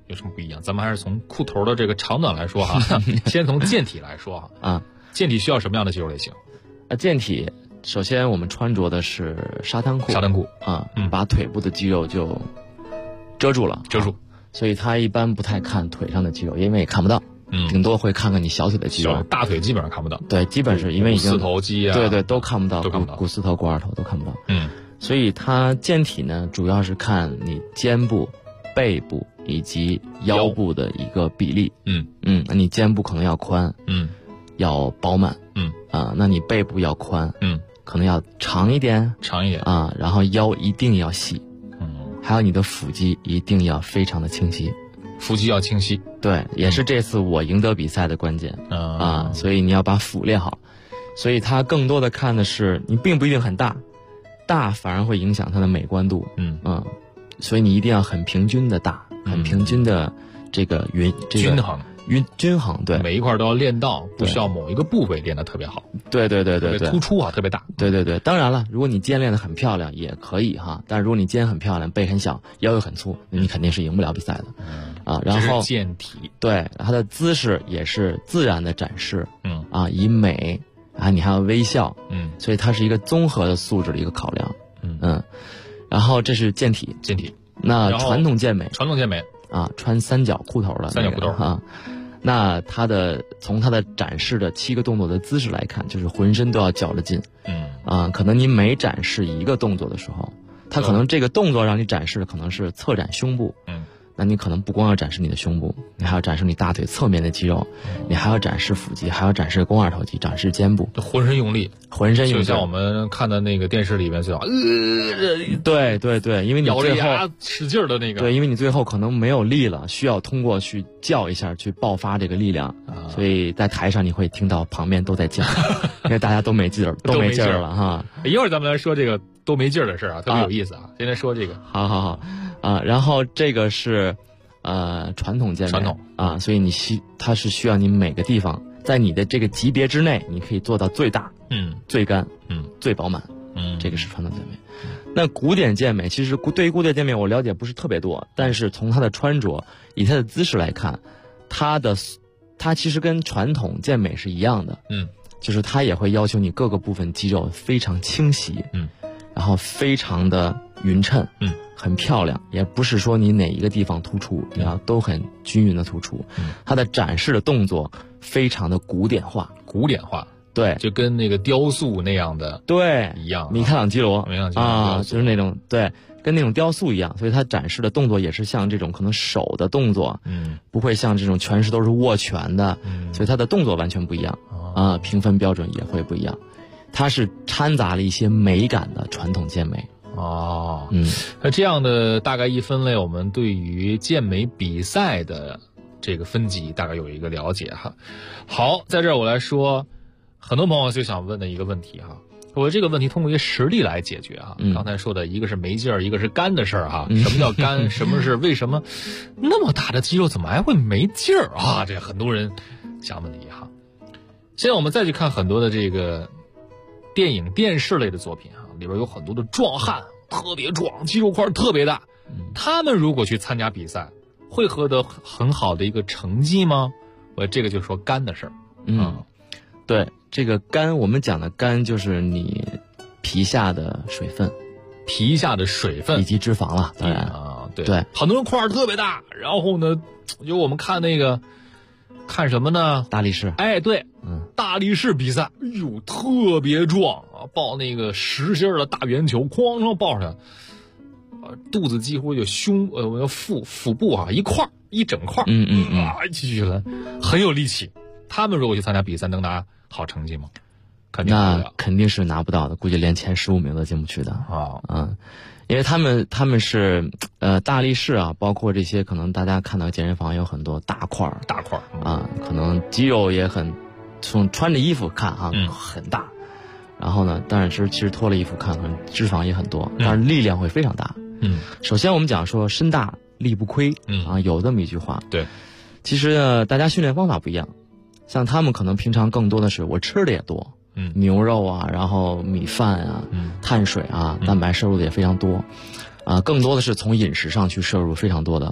D: 有什么不一样？咱们还是从裤头的这个长短来说哈，先从健体来说哈。
F: 啊，
D: 健体需要什么样的肌肉类型？
F: 健体首先我们穿着的是沙滩裤，啊，把腿部的肌肉就遮住了，所以他一般不太看腿上的肌肉，因为也看不到。顶多会看看你小腿的肌肉，
D: 大腿基本上看不到。
F: 对，基本是因为已经
D: 股四头肌啊，
F: 对，都看不到，股四头、股二头都看不到。所以它健体呢，主要是看你肩部、背部以及腰部的一个比例。那你肩部可能要宽，要饱满，那你背部要宽，可能要长一点啊，然后腰一定要细，还有你的腹肌一定要非常的清晰。
D: 腹肌要清晰，
F: 对，也是这次我赢得比赛的关键啊，所以你要把腹练好，所以它更多的看的是你并不一定很大，大反而会影响它的美观度，所以你一定要很平均的大，很平均的这个均衡，对，
D: 每一块都要练到，不需要某一个部位练得特别好，
F: 对，特别
D: 突出啊，特别大，
F: 对。当然了，如果你肩练得很漂亮也可以哈，但是如果你肩很漂亮，背很小，腰又很粗，你肯定是赢不了比赛的。然后
D: 健体，
F: 对，它的姿势也是自然的展示，以美啊，你还要微笑，所以它是一个综合的素质的一个考量，然后这是健体，那传统健美啊，穿三角裤头的啊，那从它的展示的7个动作的姿势来看，就是浑身都要较着劲，可能你每展示一个动作的时候，它可能这个动作让你展示的可能是侧展胸部，那你可能不光要展示你的胸部，你还要展示你大腿侧面的肌肉，你还要展示腹肌，还要展示肱二头肌，展示肩部，
D: 浑身用力，
F: 就
D: 像我们看的那个电视里面最好，
F: 对，因为你
D: 咬着牙使劲的那个，
F: 对，因为你最后可能没有力了，需要通过去叫一下去爆发这个力量，所以在台上你会听到旁边都在叫，因为大家都没劲儿了哈。
D: 一会儿咱们来说这个都没劲儿的事啊，特别有意思啊。现在说这个，
F: 好然后这个是传统健美啊，所以它是需要你每个地方在你的这个级别之内，你可以做到最大，最干，最饱满，这个是传统健美。那古典健美其实对于古典健美我了解不是特别多，但是从它的穿着以它的姿势来看，它其实跟传统健美是一样的，就是它也会要求你各个部分肌肉非常清晰，然后非常的匀称，很漂亮，也不是说你哪一个地方突出，然后都很均匀的突出。它的展示的动作非常的古典化，对，
D: 就跟那个雕塑那样的一样，
F: 米开朗基罗啊，就是那种对，跟那种雕塑一样，所以它展示的动作也是像这种可能手的动作，不会像这种全是都是握拳的，所以它的动作完全不一样啊，评分标准也会不一样。它是掺杂了一些美感的传统健美。
D: 那这样的大概一分类，我们对于健美比赛的这个分级大概有一个了解哈。好，在这儿我来说，很多朋友就想问的一个问题哈，我这个问题通过一个实例来解决哈。刚才说的一个是没劲儿，一个是干的事儿哈。什么叫干？什么是为什么那么大的肌肉怎么还会没劲儿啊？这很多人想问题哈。现在我们再去看很多的这个电影、电视类的作品哈，里边有很多的壮汉，特别壮，肌肉块特别大。他们如果去参加比赛，会获得很好的一个成绩吗？这个就说干的事儿。
F: 对，这个干，我们讲的干就是你皮下的水分以及脂肪了，当然
D: 啊，对，很多人块特别大，然后呢，就我们看那个。看什么呢？
F: 大力士。
D: 对，大力士比赛，哎呦，特别壮啊！抱那个实心的大圆球，哐哐抱上，肚子几乎就腹部啊一整块，继续来，很有力气。他们如果去参加比赛，能拿好成绩吗？
F: 肯定是拿不到的，估计连前15名都进不去的因为他们是大力士啊，包括这些可能大家看到健身房有很多大块啊，可能肌肉也很，从穿着衣服看啊很大，然后呢，但是其实脱了衣服看，脂肪也很多，但是力量会非常大。首先我们讲说身大力不亏有这么一句话。
D: 对，
F: 其实呢，大家训练方法不一样，像他们可能平常更多的是我吃的也多。牛肉啊，然后米饭啊，碳水啊，蛋白摄入的也非常多，更多的是从饮食上去摄入非常多的，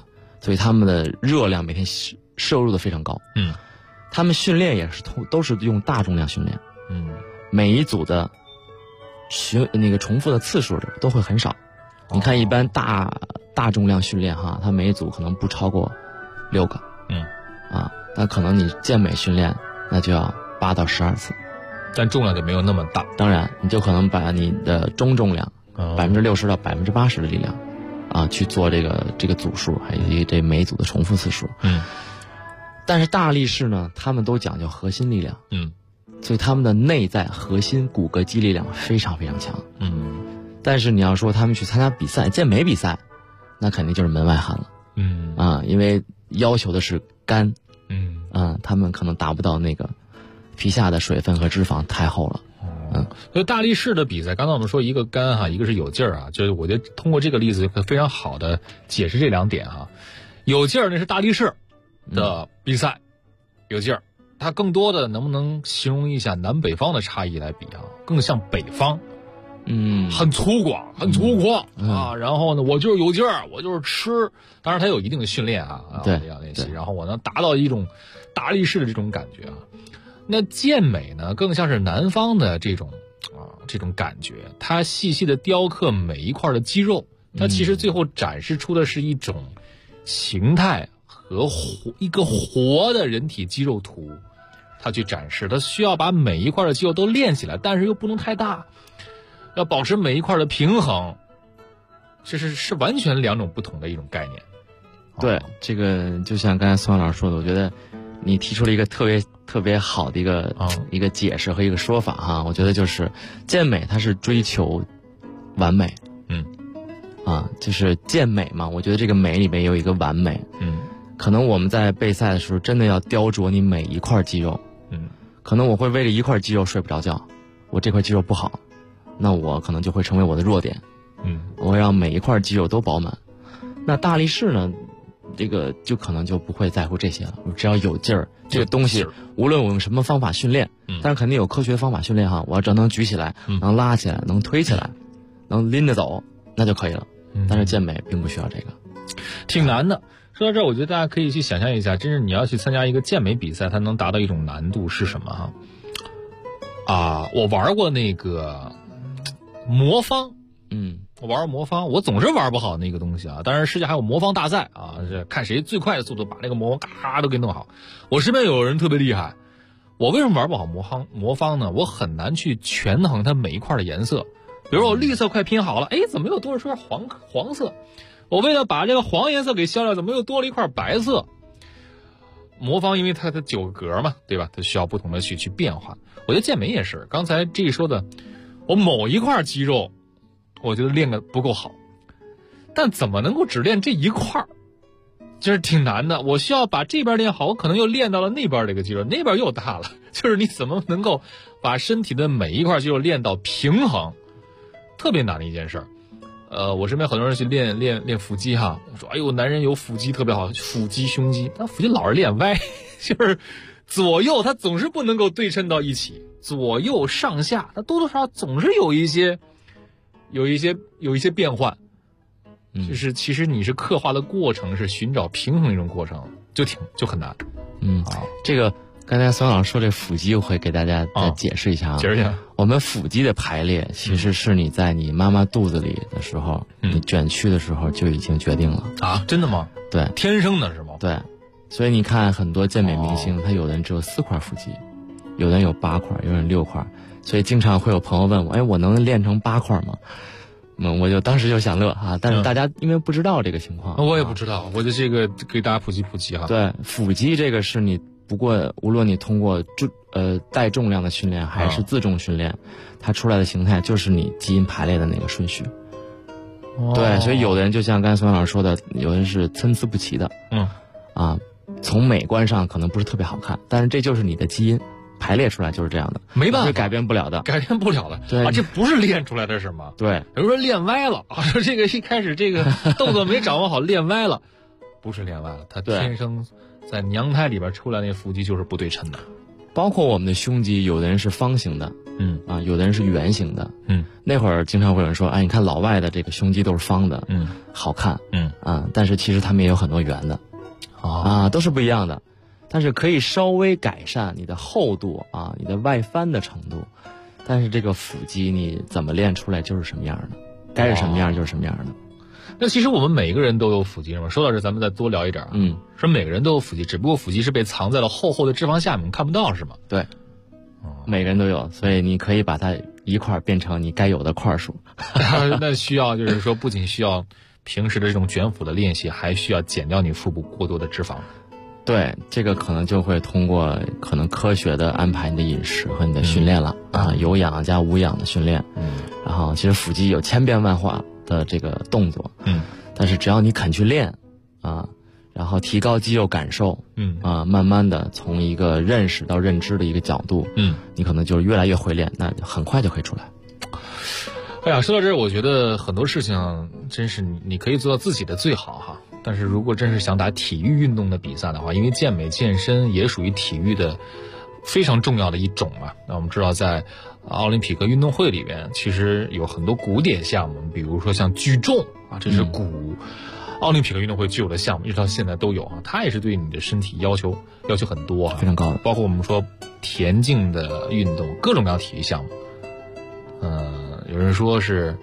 F: 所以他们的热量每天摄入的非常高。他们训练也是都是用大重量训练。每一组的重复的次数都会很少。你看一般大重量训练哈，它每一组可能不超过6个。那可能你健美训练那就要8到12次，
D: 但重量就没有那么大。
F: 当然你就可能把你的中重量60%到80%的力量去做这个组数，还有这每组的重复次数。但是大力士呢，他们都讲究核心力量。所以他们的内在核心骨骼肌力量非常非常强。但是你要说他们去参加比赛，健美比赛，那肯定就是门外汉了。因为要求的是肝。他们可能达不到那个皮下的水分和脂肪太厚了。
D: 所以大力士的比赛，刚才我们说一个肝哈，一个是有劲儿啊，就是我觉得通过这个例子非常好的解释这2点哈。有劲儿那是大力士的比赛，有劲儿。它更多的能不能形容一下南北方的差异来比啊？更像北方，很粗犷，很粗犷然后呢，我就是有劲儿，我就是吃。当然，它有一定的训练要练习，然后我能达到一种大力士的这种感觉啊。那健美呢，更像是南方的这种感觉，它细细的雕刻每一块的肌肉，它其实最后展示出的是一种形态和一个活的人体肌肉图。它去展示，它需要把每一块的肌肉都练起来，但是又不能太大，要保持每一块的平衡，这是完全2种不同的一种概念。
F: 对，这个就像刚才宋老师说的，我觉得你提出了一个特别好的一个解释和一个说法哈。我觉得就是健美它是追求完美。就是健美嘛，我觉得这个美里面有一个完美。可能我们在备赛的时候真的要雕琢你每一块肌肉。可能我会为了一块肌肉睡不着觉，我这块肌肉不好，那我可能就会成为我的弱点。我会让每一块肌肉都饱满。那大力士呢，这个就可能就不会在乎这些了，只要有劲儿，这个东西无论我用什么方法训练，但是肯定有科学方法训练哈，我要只要能举起来，能拉起来，能推起来，能拎着走，那就可以了。但是健美并不需要这个，
D: 挺难的。说到这儿，我觉得大家可以去想象一下，真是你要去参加一个健美比赛，它能达到一种难度是什么哈？我玩过那个魔方，我玩魔方，我总是玩不好那个东西啊。当然，世界还有魔方大赛啊，看谁最快的速度把那个魔方咔都给弄好。我身边有人特别厉害，我为什么玩不好魔方呢？我很难去权衡它每一块的颜色。比如我绿色快拼好了，怎么又多出来黄色？我为了把这个黄颜色给消掉，怎么又多了一块白色？魔方因为它的9个格嘛，对吧？它需要不同的去变化。我觉得健美也是，刚才这一说的，我某一块肌肉，我觉得练得不够好，但怎么能够只练这一块？就是挺难的。我需要把这边练好，我可能又练到了那边这个肌肉，那边又大了。就是你怎么能够把身体的每一块肌肉练到平衡，特别难的一件事儿。我身边很多人去练腹肌哈，说哎呦，男人有腹肌特别好，腹肌胸肌，但腹肌老是练歪，就是左右它总是不能够对称到一起，左右上下它多多少少总是有一些变换。就是其实你是刻画的过程是寻找平衡一种过程，就很难。
F: 这个刚才孙老师说这腹肌，我会给大家再解释一下
D: 解释一下。
F: 我们腹肌的排列其实是你在你妈妈肚子里的时候，你卷曲的时候就已经决定了
D: 啊？真的吗？
F: 对，
D: 天生的是吗？
F: 对，所以你看很多健美明星，他有的人只有4块腹肌，有的人有8块，有人6块，所以经常会有朋友问我，我能练成8块吗？我就当时就想乐啊，但是大家因为不知道这个情况，
D: 我也不知道，我就这个给大家普及哈。
F: 对，腹肌这个是你不过无论你通过带重量的训练还是自重训练，它出来的形态就是你基因排列的那个顺序。对，所以有的人就像刚才孙老师说的，有人是参差不齐的，从美观上可能不是特别好看，但是这就是你的基因排列出来就是这样的，
D: 没办法，
F: 改变不了的。
D: 对这不是练出来的是吗？
F: 对，
D: 比如说练歪了啊，说这个一开始这个动作没掌握好，练歪了，不是练歪了，他天生在娘胎里边出来那腹肌就是不对称的。
F: 包括我们的胸肌，有的人是方形的，有的人是圆形的，那会儿经常会有人说，哎，你看老外的这个胸肌都是方的，好看，但是其实他们也有很多圆的，都是不一样的，但是可以稍微改善你的厚度啊，你的外翻的程度，但是这个腹肌你怎么练出来就是什么样的，该是什么样就是什么样的。
D: 那其实我们每个人都有腹肌是吗？说到这，咱们再多聊一点说每个人都有腹肌，只不过腹肌是被藏在了厚厚的脂肪下面，我们看不到是吗？
F: 对，每个人都有，所以你可以把它一块变成你该有的块数。
D: 那需要就是说，不仅需要平时的这种卷腹的练习，还需要减掉你腹部过多的脂肪。
F: 对，这个可能就会通过可能科学的安排你的饮食和你的训练了有氧加无氧的训练。然后其实腹肌有千变万化的这个动作，但是只要你肯去练然后提高肌肉感受，慢慢的从一个认识到认知的一个角度，你可能就越来越会练，那很快就可以出来。
D: 哎呀，说到这儿，我觉得很多事情真是你可以做到自己的最好哈。但是如果真是想打体育运动的比赛的话，因为健美健身也属于体育的非常重要的一种嘛。那我们知道在奥林匹克运动会里边，其实有很多古典项目，比如说像举重这是古奥林匹克运动会具有的项目，一直到现在都有它也是对你的身体要求很多
F: 非常高的。
D: 包括我们说田径的运动，各种各样体育项目，有人说是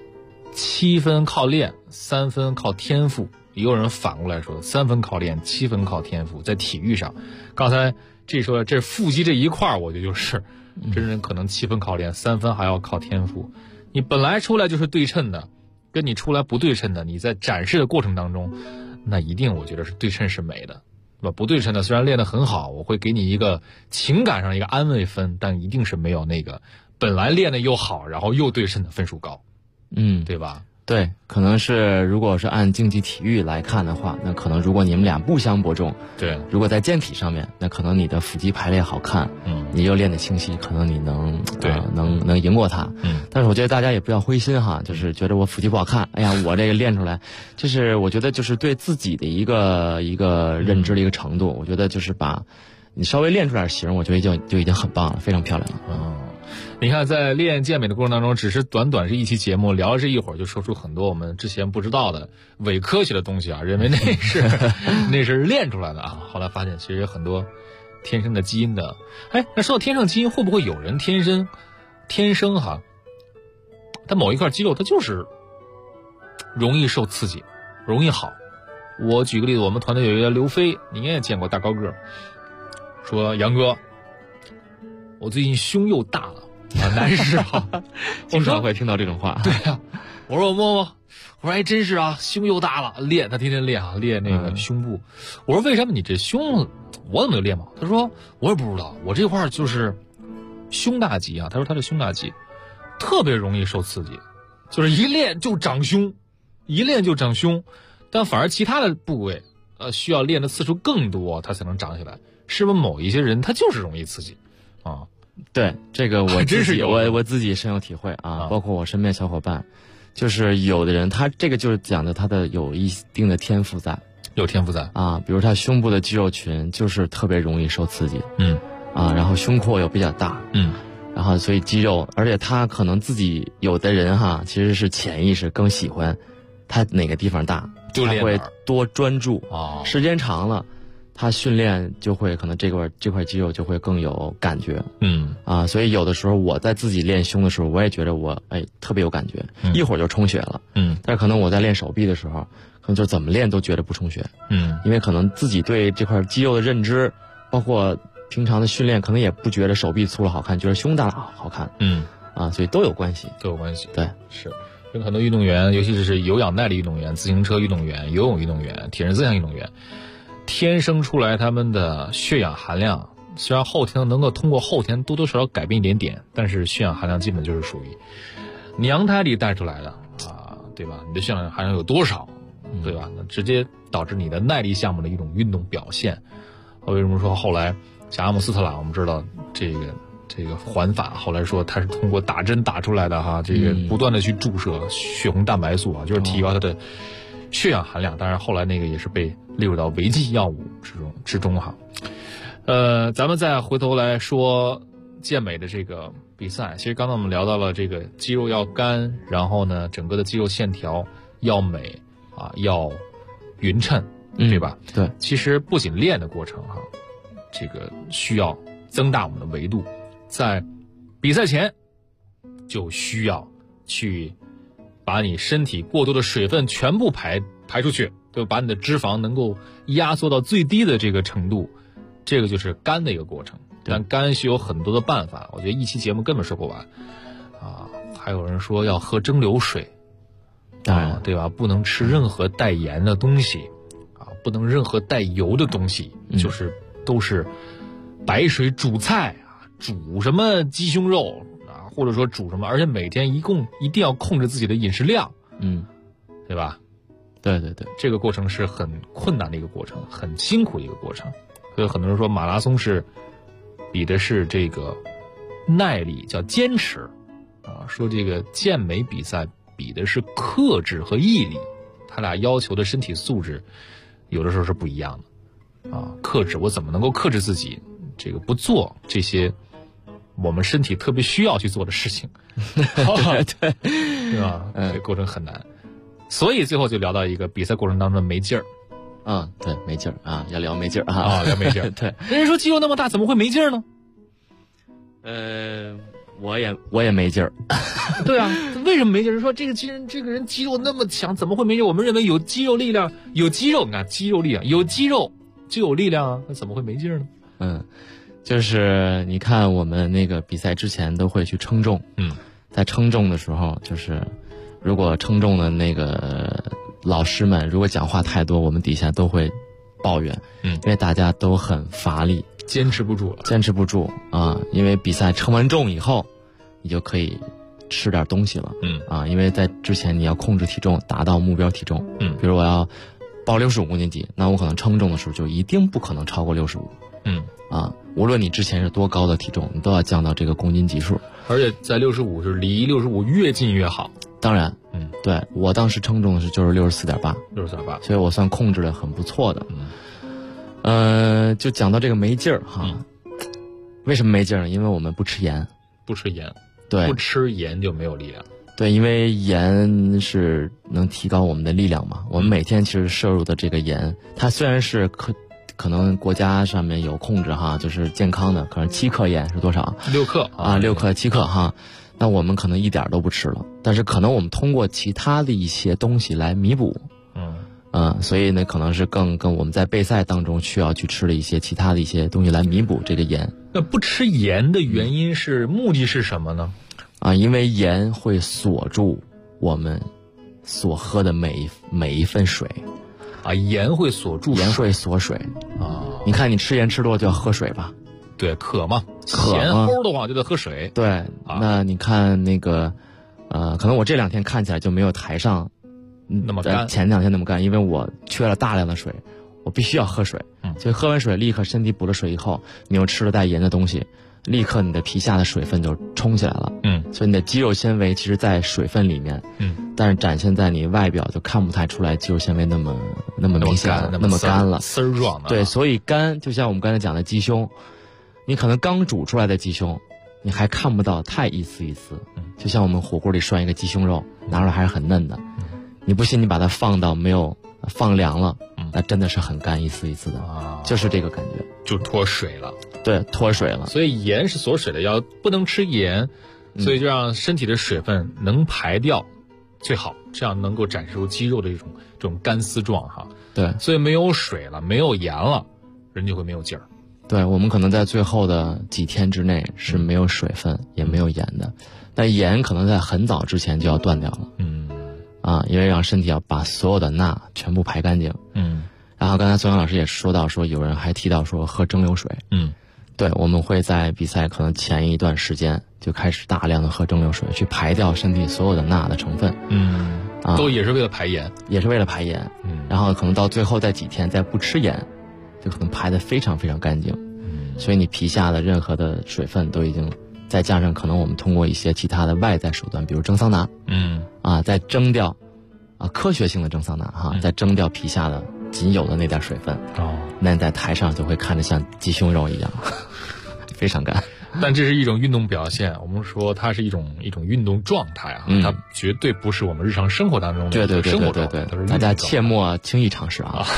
D: 7分靠练，3分靠天赋，也有人反过来说3分靠练，7分靠天赋。在体育上，刚才这说这腹肌这一块，我觉得就是真人可能7分靠练，3分还要靠天赋。你本来出来就是对称的，跟你出来不对称的，你在展示的过程当中，那一定我觉得是对称是美的，对吧？不对称的虽然练得很好，我会给你一个情感上一个安慰分，但一定是没有那个本来练得又好，然后又对称的分数高，对吧？
F: 对，可能是如果是按竞技体育来看的话，那可能如果你们俩不相伯仲，
D: 对，
F: 如果在健体上面，那可能你的腹肌排列好看，你又练得清晰，可能你能能赢过他。但是我觉得大家也不要灰心哈，就是觉得我腹肌不好看，哎呀，我这个练出来，就是我觉得就是对自己的一个认知的一个程度，我觉得就是把你稍微练出点形，我觉得就已经很棒了，非常漂亮了。
D: 你看，在练健美的过程当中，只是短是一期节目，聊了这一会儿，就说出很多我们之前不知道的伪科学的东西认为那是练出来的后来发现其实有很多天生的基因的。那说到天生基因，会不会有人天生他某一块肌肉他就是容易受刺激，容易好？我举个例子，我们团队有一个刘飞，你也见过，大高个，说杨哥，我最近胸又大了。男士
F: 经常会听到这种话。
D: 对我说我摸摸，我说真是胸又大了，练，他天天练练那个胸部。我说为什么你这胸我怎么没有练嘛？他说我也不知道，我这块就是胸大肌他说他的胸大肌特别容易受刺激，就是一练就长胸，但反而其他的部位需要练的次数更多，它才能长起来。是不是某一些人他就是容易刺激
F: 对，这个我自己我自己深有体会包括我身边小伙伴，就是有的人他这个就是讲的他的有一定的天赋在，比如他胸部的肌肉群就是特别容易受刺激，然后胸廓又比较大，然后所以肌肉，而且他可能自己有的人其实是潜意识更喜欢他哪个地方大，他会多专注时间长了。他训练就会可能这块肌肉就会更有感觉，所以有的时候我在自己练胸的时候，我也觉得我特别有感觉，一会儿就充血了，但是可能我在练手臂的时候，可能就怎么练都觉得不充血，因为可能自己对这块肌肉的认知，包括平常的训练，可能也不觉得手臂粗了好看，觉得胸大了好看，所以都有关系，对，
D: 是。跟很多运动员，尤其是有氧耐力运动员、自行车运动员、游泳运动员、铁人三项运动员。天生出来他们的血氧含量虽然后天能够通过后天多多少少改变一点点，但是血氧含量基本就是属于娘胎里带出来的对吧？你的血氧含量有多少，对吧？那直接导致你的耐力项目的一种运动表现。为什么说后来像阿姆斯特朗，我们知道这个环法后来说它是通过打针打出来的这个不断的去注射血红蛋白素就是提高它的血氧含量，当然后来那个也是被列入到违禁药物之中咱们再回头来说健美的这个比赛。其实刚才我们聊到了这个肌肉要干，然后呢，整个的肌肉线条要美啊，要匀称，对吧？
F: 对。
D: 其实不仅练的过程哈，这个需要增大我们的维度，在比赛前就需要去把你身体过多的水分全部排出去，就把你的脂肪能够压缩到最低的这个程度，这个就是干的一个过程。但干是有很多的办法，我觉得一期节目根本说不完啊。还有人说要喝蒸馏水，
F: 当然，
D: 对吧？不能吃任何带盐的东西啊，不能任何带油的东西，就是都是白水煮菜啊，煮什么鸡胸肉啊，或者说煮什么，而且每天一定要控制自己的饮食量，对吧？
F: 对对对，
D: 这个过程是很困难的一个过程，很辛苦的一个过程。所以很多人说马拉松是比的是这个耐力，叫坚持啊。说这个健美比赛比的是克制和毅力，他俩要求的身体素质有的时候是不一样的啊。克制，我怎么能够克制自己，这个不做这些我们身体特别需要去做的事情，
F: 对，
D: 是吧？这过程很难，所以最后就聊到一个比赛过程当中的没劲儿。
F: 对，没劲儿啊，要聊没劲儿啊，
D: 聊没劲儿。
F: 对，
D: 人家说肌肉那么大，怎么会没劲儿呢？
F: 我也没劲儿。
D: 对啊，为什么没劲儿？说这个人肌肉那么强，怎么会没劲儿？我们认为有肌肉力量，有肌肉，你看肌肉力量，有肌肉就有力量啊，那怎么会没劲儿呢？
F: 就是你看我们那个比赛之前都会去称重，在称重的时候，就是如果称重的那个老师们如果讲话太多，我们底下都会抱怨，因为大家都很乏力，
D: 坚持不住
F: 啊！因为比赛称完重以后，你就可以吃点东西了，因为在之前你要控制体重，达到目标体重，比如我要报65公斤级，那我可能称重的时候就一定不可能超过65，无论你之前是多高的体重，你都要降到这个公斤级数，
D: 而且在65是离65越近越好。
F: 当然，对，我当时称重的就是64.8，所以我算控制的很不错的。就讲到这个没劲儿哈，为什么没劲儿呢？因为我们不吃盐，对，
D: 不吃盐就没有力量。
F: 对，因为盐是能提高我们的力量嘛。我们每天其实摄入的这个盐，它虽然是可能国家上面有控制哈，就是健康的，可能7克盐是多少
D: ？6克
F: 啊，6克7克哈。那我们可能一点都不吃了，但是可能我们通过其他的一些东西来弥补，所以呢，可能是跟我们在备赛当中需要去吃的一些其他的一些东西来弥补这个盐。
D: 那不吃盐的原因目的是什么呢？
F: 因为盐会锁住我们所喝的每一份水。
D: 盐会锁住水，
F: 盐会锁水你看你吃盐吃多了就要喝水吧。
D: 对，渴嘛，咸齁的话就得喝水。
F: 对，那你看那个，可能我这2天看起来就没有台上
D: 那么干，
F: 前2天那么干，因为我缺了大量的水，我必须要喝水。所以喝完水立刻身体补了水以后，你又吃了带盐的东西，立刻你的皮下的水分就冲起来了。所以你的肌肉纤维其实在水分里面，但是展现在你外表就看不太出来肌肉纤维那么明显了，那么干了，
D: 丝儿状的。
F: 对，所以干就像我们刚才讲的鸡胸。你可能刚煮出来的鸡胸，你还看不到太一丝一丝，就像我们火锅里涮一个鸡胸肉，拿出来还是很嫩的。你不信，你把它放到没有放凉了，那真的是很干，一丝一丝的，就是这个感觉，
D: 就脱水了。
F: 对，脱水了。
D: 所以盐是锁水的，不能吃盐，所以就让身体的水分能排掉最好，这样能够展示出肌肉的这种干丝状哈。
F: 对，
D: 所以没有水了，没有盐了，人就会没有劲儿。
F: 对，我们可能在最后的几天之内是没有水分也没有盐的，但盐可能在很早之前就要断掉了。因为让身体要把所有的钠全部排干净。然后刚才宋阳老师也说到，说有人还提到说喝蒸馏水。对，我们会在比赛可能前一段时间就开始大量的喝蒸馏水，去排掉身体所有的钠的成分。
D: 都也是为了排盐，
F: 然后可能到最后再几天再不吃盐，就可能排得非常非常干净。所以你皮下的任何的水分都已经，再加上可能我们通过一些其他的外在手段，比如蒸桑拿，再蒸掉科学性的蒸桑拿再蒸掉皮下的仅有的那点水分那在台上就会看着像鸡胸肉一样，非常干。
D: 但这是一种运动表现，我们说它是一种运动状态啊，它绝对不是我们日常生活当中的生活状态。
F: 大家切莫轻易尝试啊。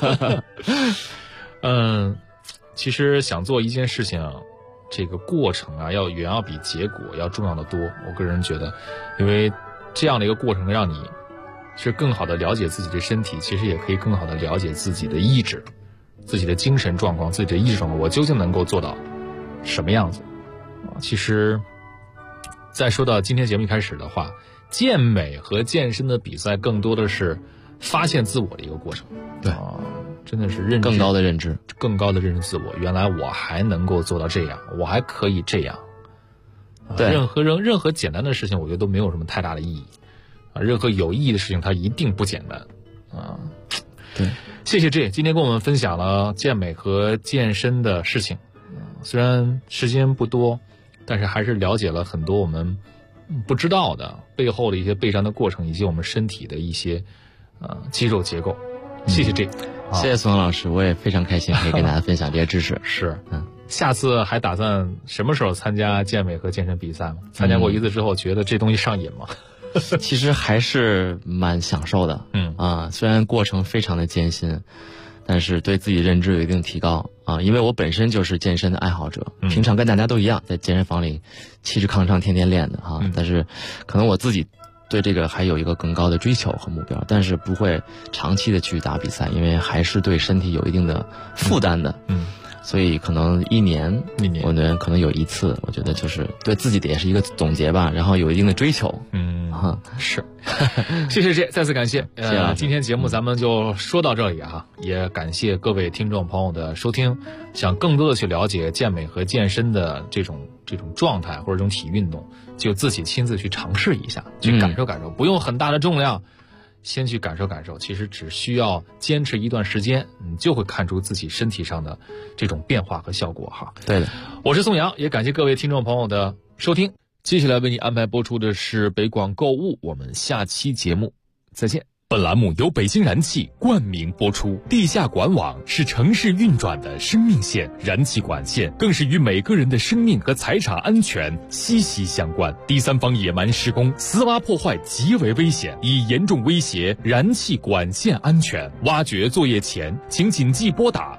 D: 其实想做一件事情，这个过程啊，远要比结果要重要的多。我个人觉得，因为这样的一个过程，让你是更好的了解自己的身体，其实也可以更好的了解自己的意志、自己的精神状况、自己的意识状况，我究竟能够做到什么样子。其实再说到今天节目一开始的话，健美和健身的比赛更多的是发现自我的一个过程。
F: 对
D: 真的是认知
F: 更高的认知
D: 自我。原来我还能够做到这样，我还可以这样。
F: 对，
D: 任何简单的事情，我觉得都没有什么太大的意义。任何有意义的事情，它一定不简单。
F: 对，
D: 谢谢J今天跟我们分享了健美和健身的事情。虽然时间不多，但是还是了解了很多我们不知道的背后的一些备战的过程，以及我们身体的一些肌肉结构。谢谢J。
F: 谢谢宋老师，我也非常开心可以跟大家分享这些知识。
D: 是，下次还打算什么时候参加健美和健身比赛吗？参加过一次之后，觉得这东西上瘾吗？
F: 其实还是蛮享受的。虽然过程非常的艰辛，但是对自己认知有一定提高啊。因为我本身就是健身的爱好者，平常跟大家都一样，在健身房里气质康昌，天天练的啊。但是可能我自己对这个还有一个更高的追求和目标，但是不会长期的去打比赛，因为还是对身体有一定的负担的。所以可能一年我呢可能有一次，我觉得就是对自己的也是一个总结吧，然后有一定的追求。
D: 是。谢谢这，再次感谢。今天节目咱们就说到这里啊，也感谢各位听众朋友的收听。想更多的去了解健美和健身的这种状态或者这种体育运动，就自己亲自去尝试一下，去感受感受，不用很大的重量。先去感受感受，其实只需要坚持一段时间，你就会看出自己身体上的这种变化和效果哈。
F: 对的，
D: 我是宋阳，也感谢各位听众朋友的收听。接下来为你安排播出的是北广购物，我们下期节目再见。
G: 本栏目由北京燃气冠名播出。地下管网是城市运转的生命线，燃气管线更是与每个人的生命和财产安全息息相关。第三方野蛮施工、私挖破坏极为危险，已严重威胁燃气管线安全。挖掘作业前，请谨记拨打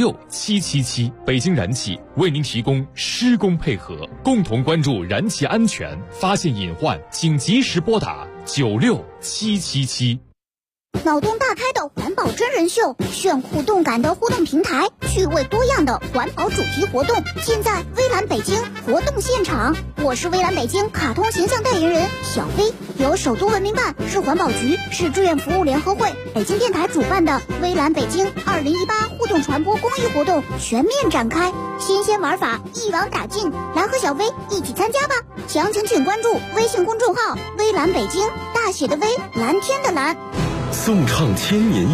G: 96777。北京燃气为您提供施工配合，共同关注燃气安全，发现隐患请及时拨打96777。
R: 脑洞大开的环保真人秀，炫酷动感的互动平台，趣味多样的环保主题活动，尽在微蓝北京活动现场。我是微蓝北京卡通形象代言人小飞，由首都文明办、市环保局、市志愿服务联合会、北京电台主办的微蓝北京2018互动传播公益活动全面展开，新鲜玩法一网打尽，来和小飞一起参加吧！详情请关注微信公众号微蓝北京，大写的微，蓝天的蓝。
P: 颂唱千年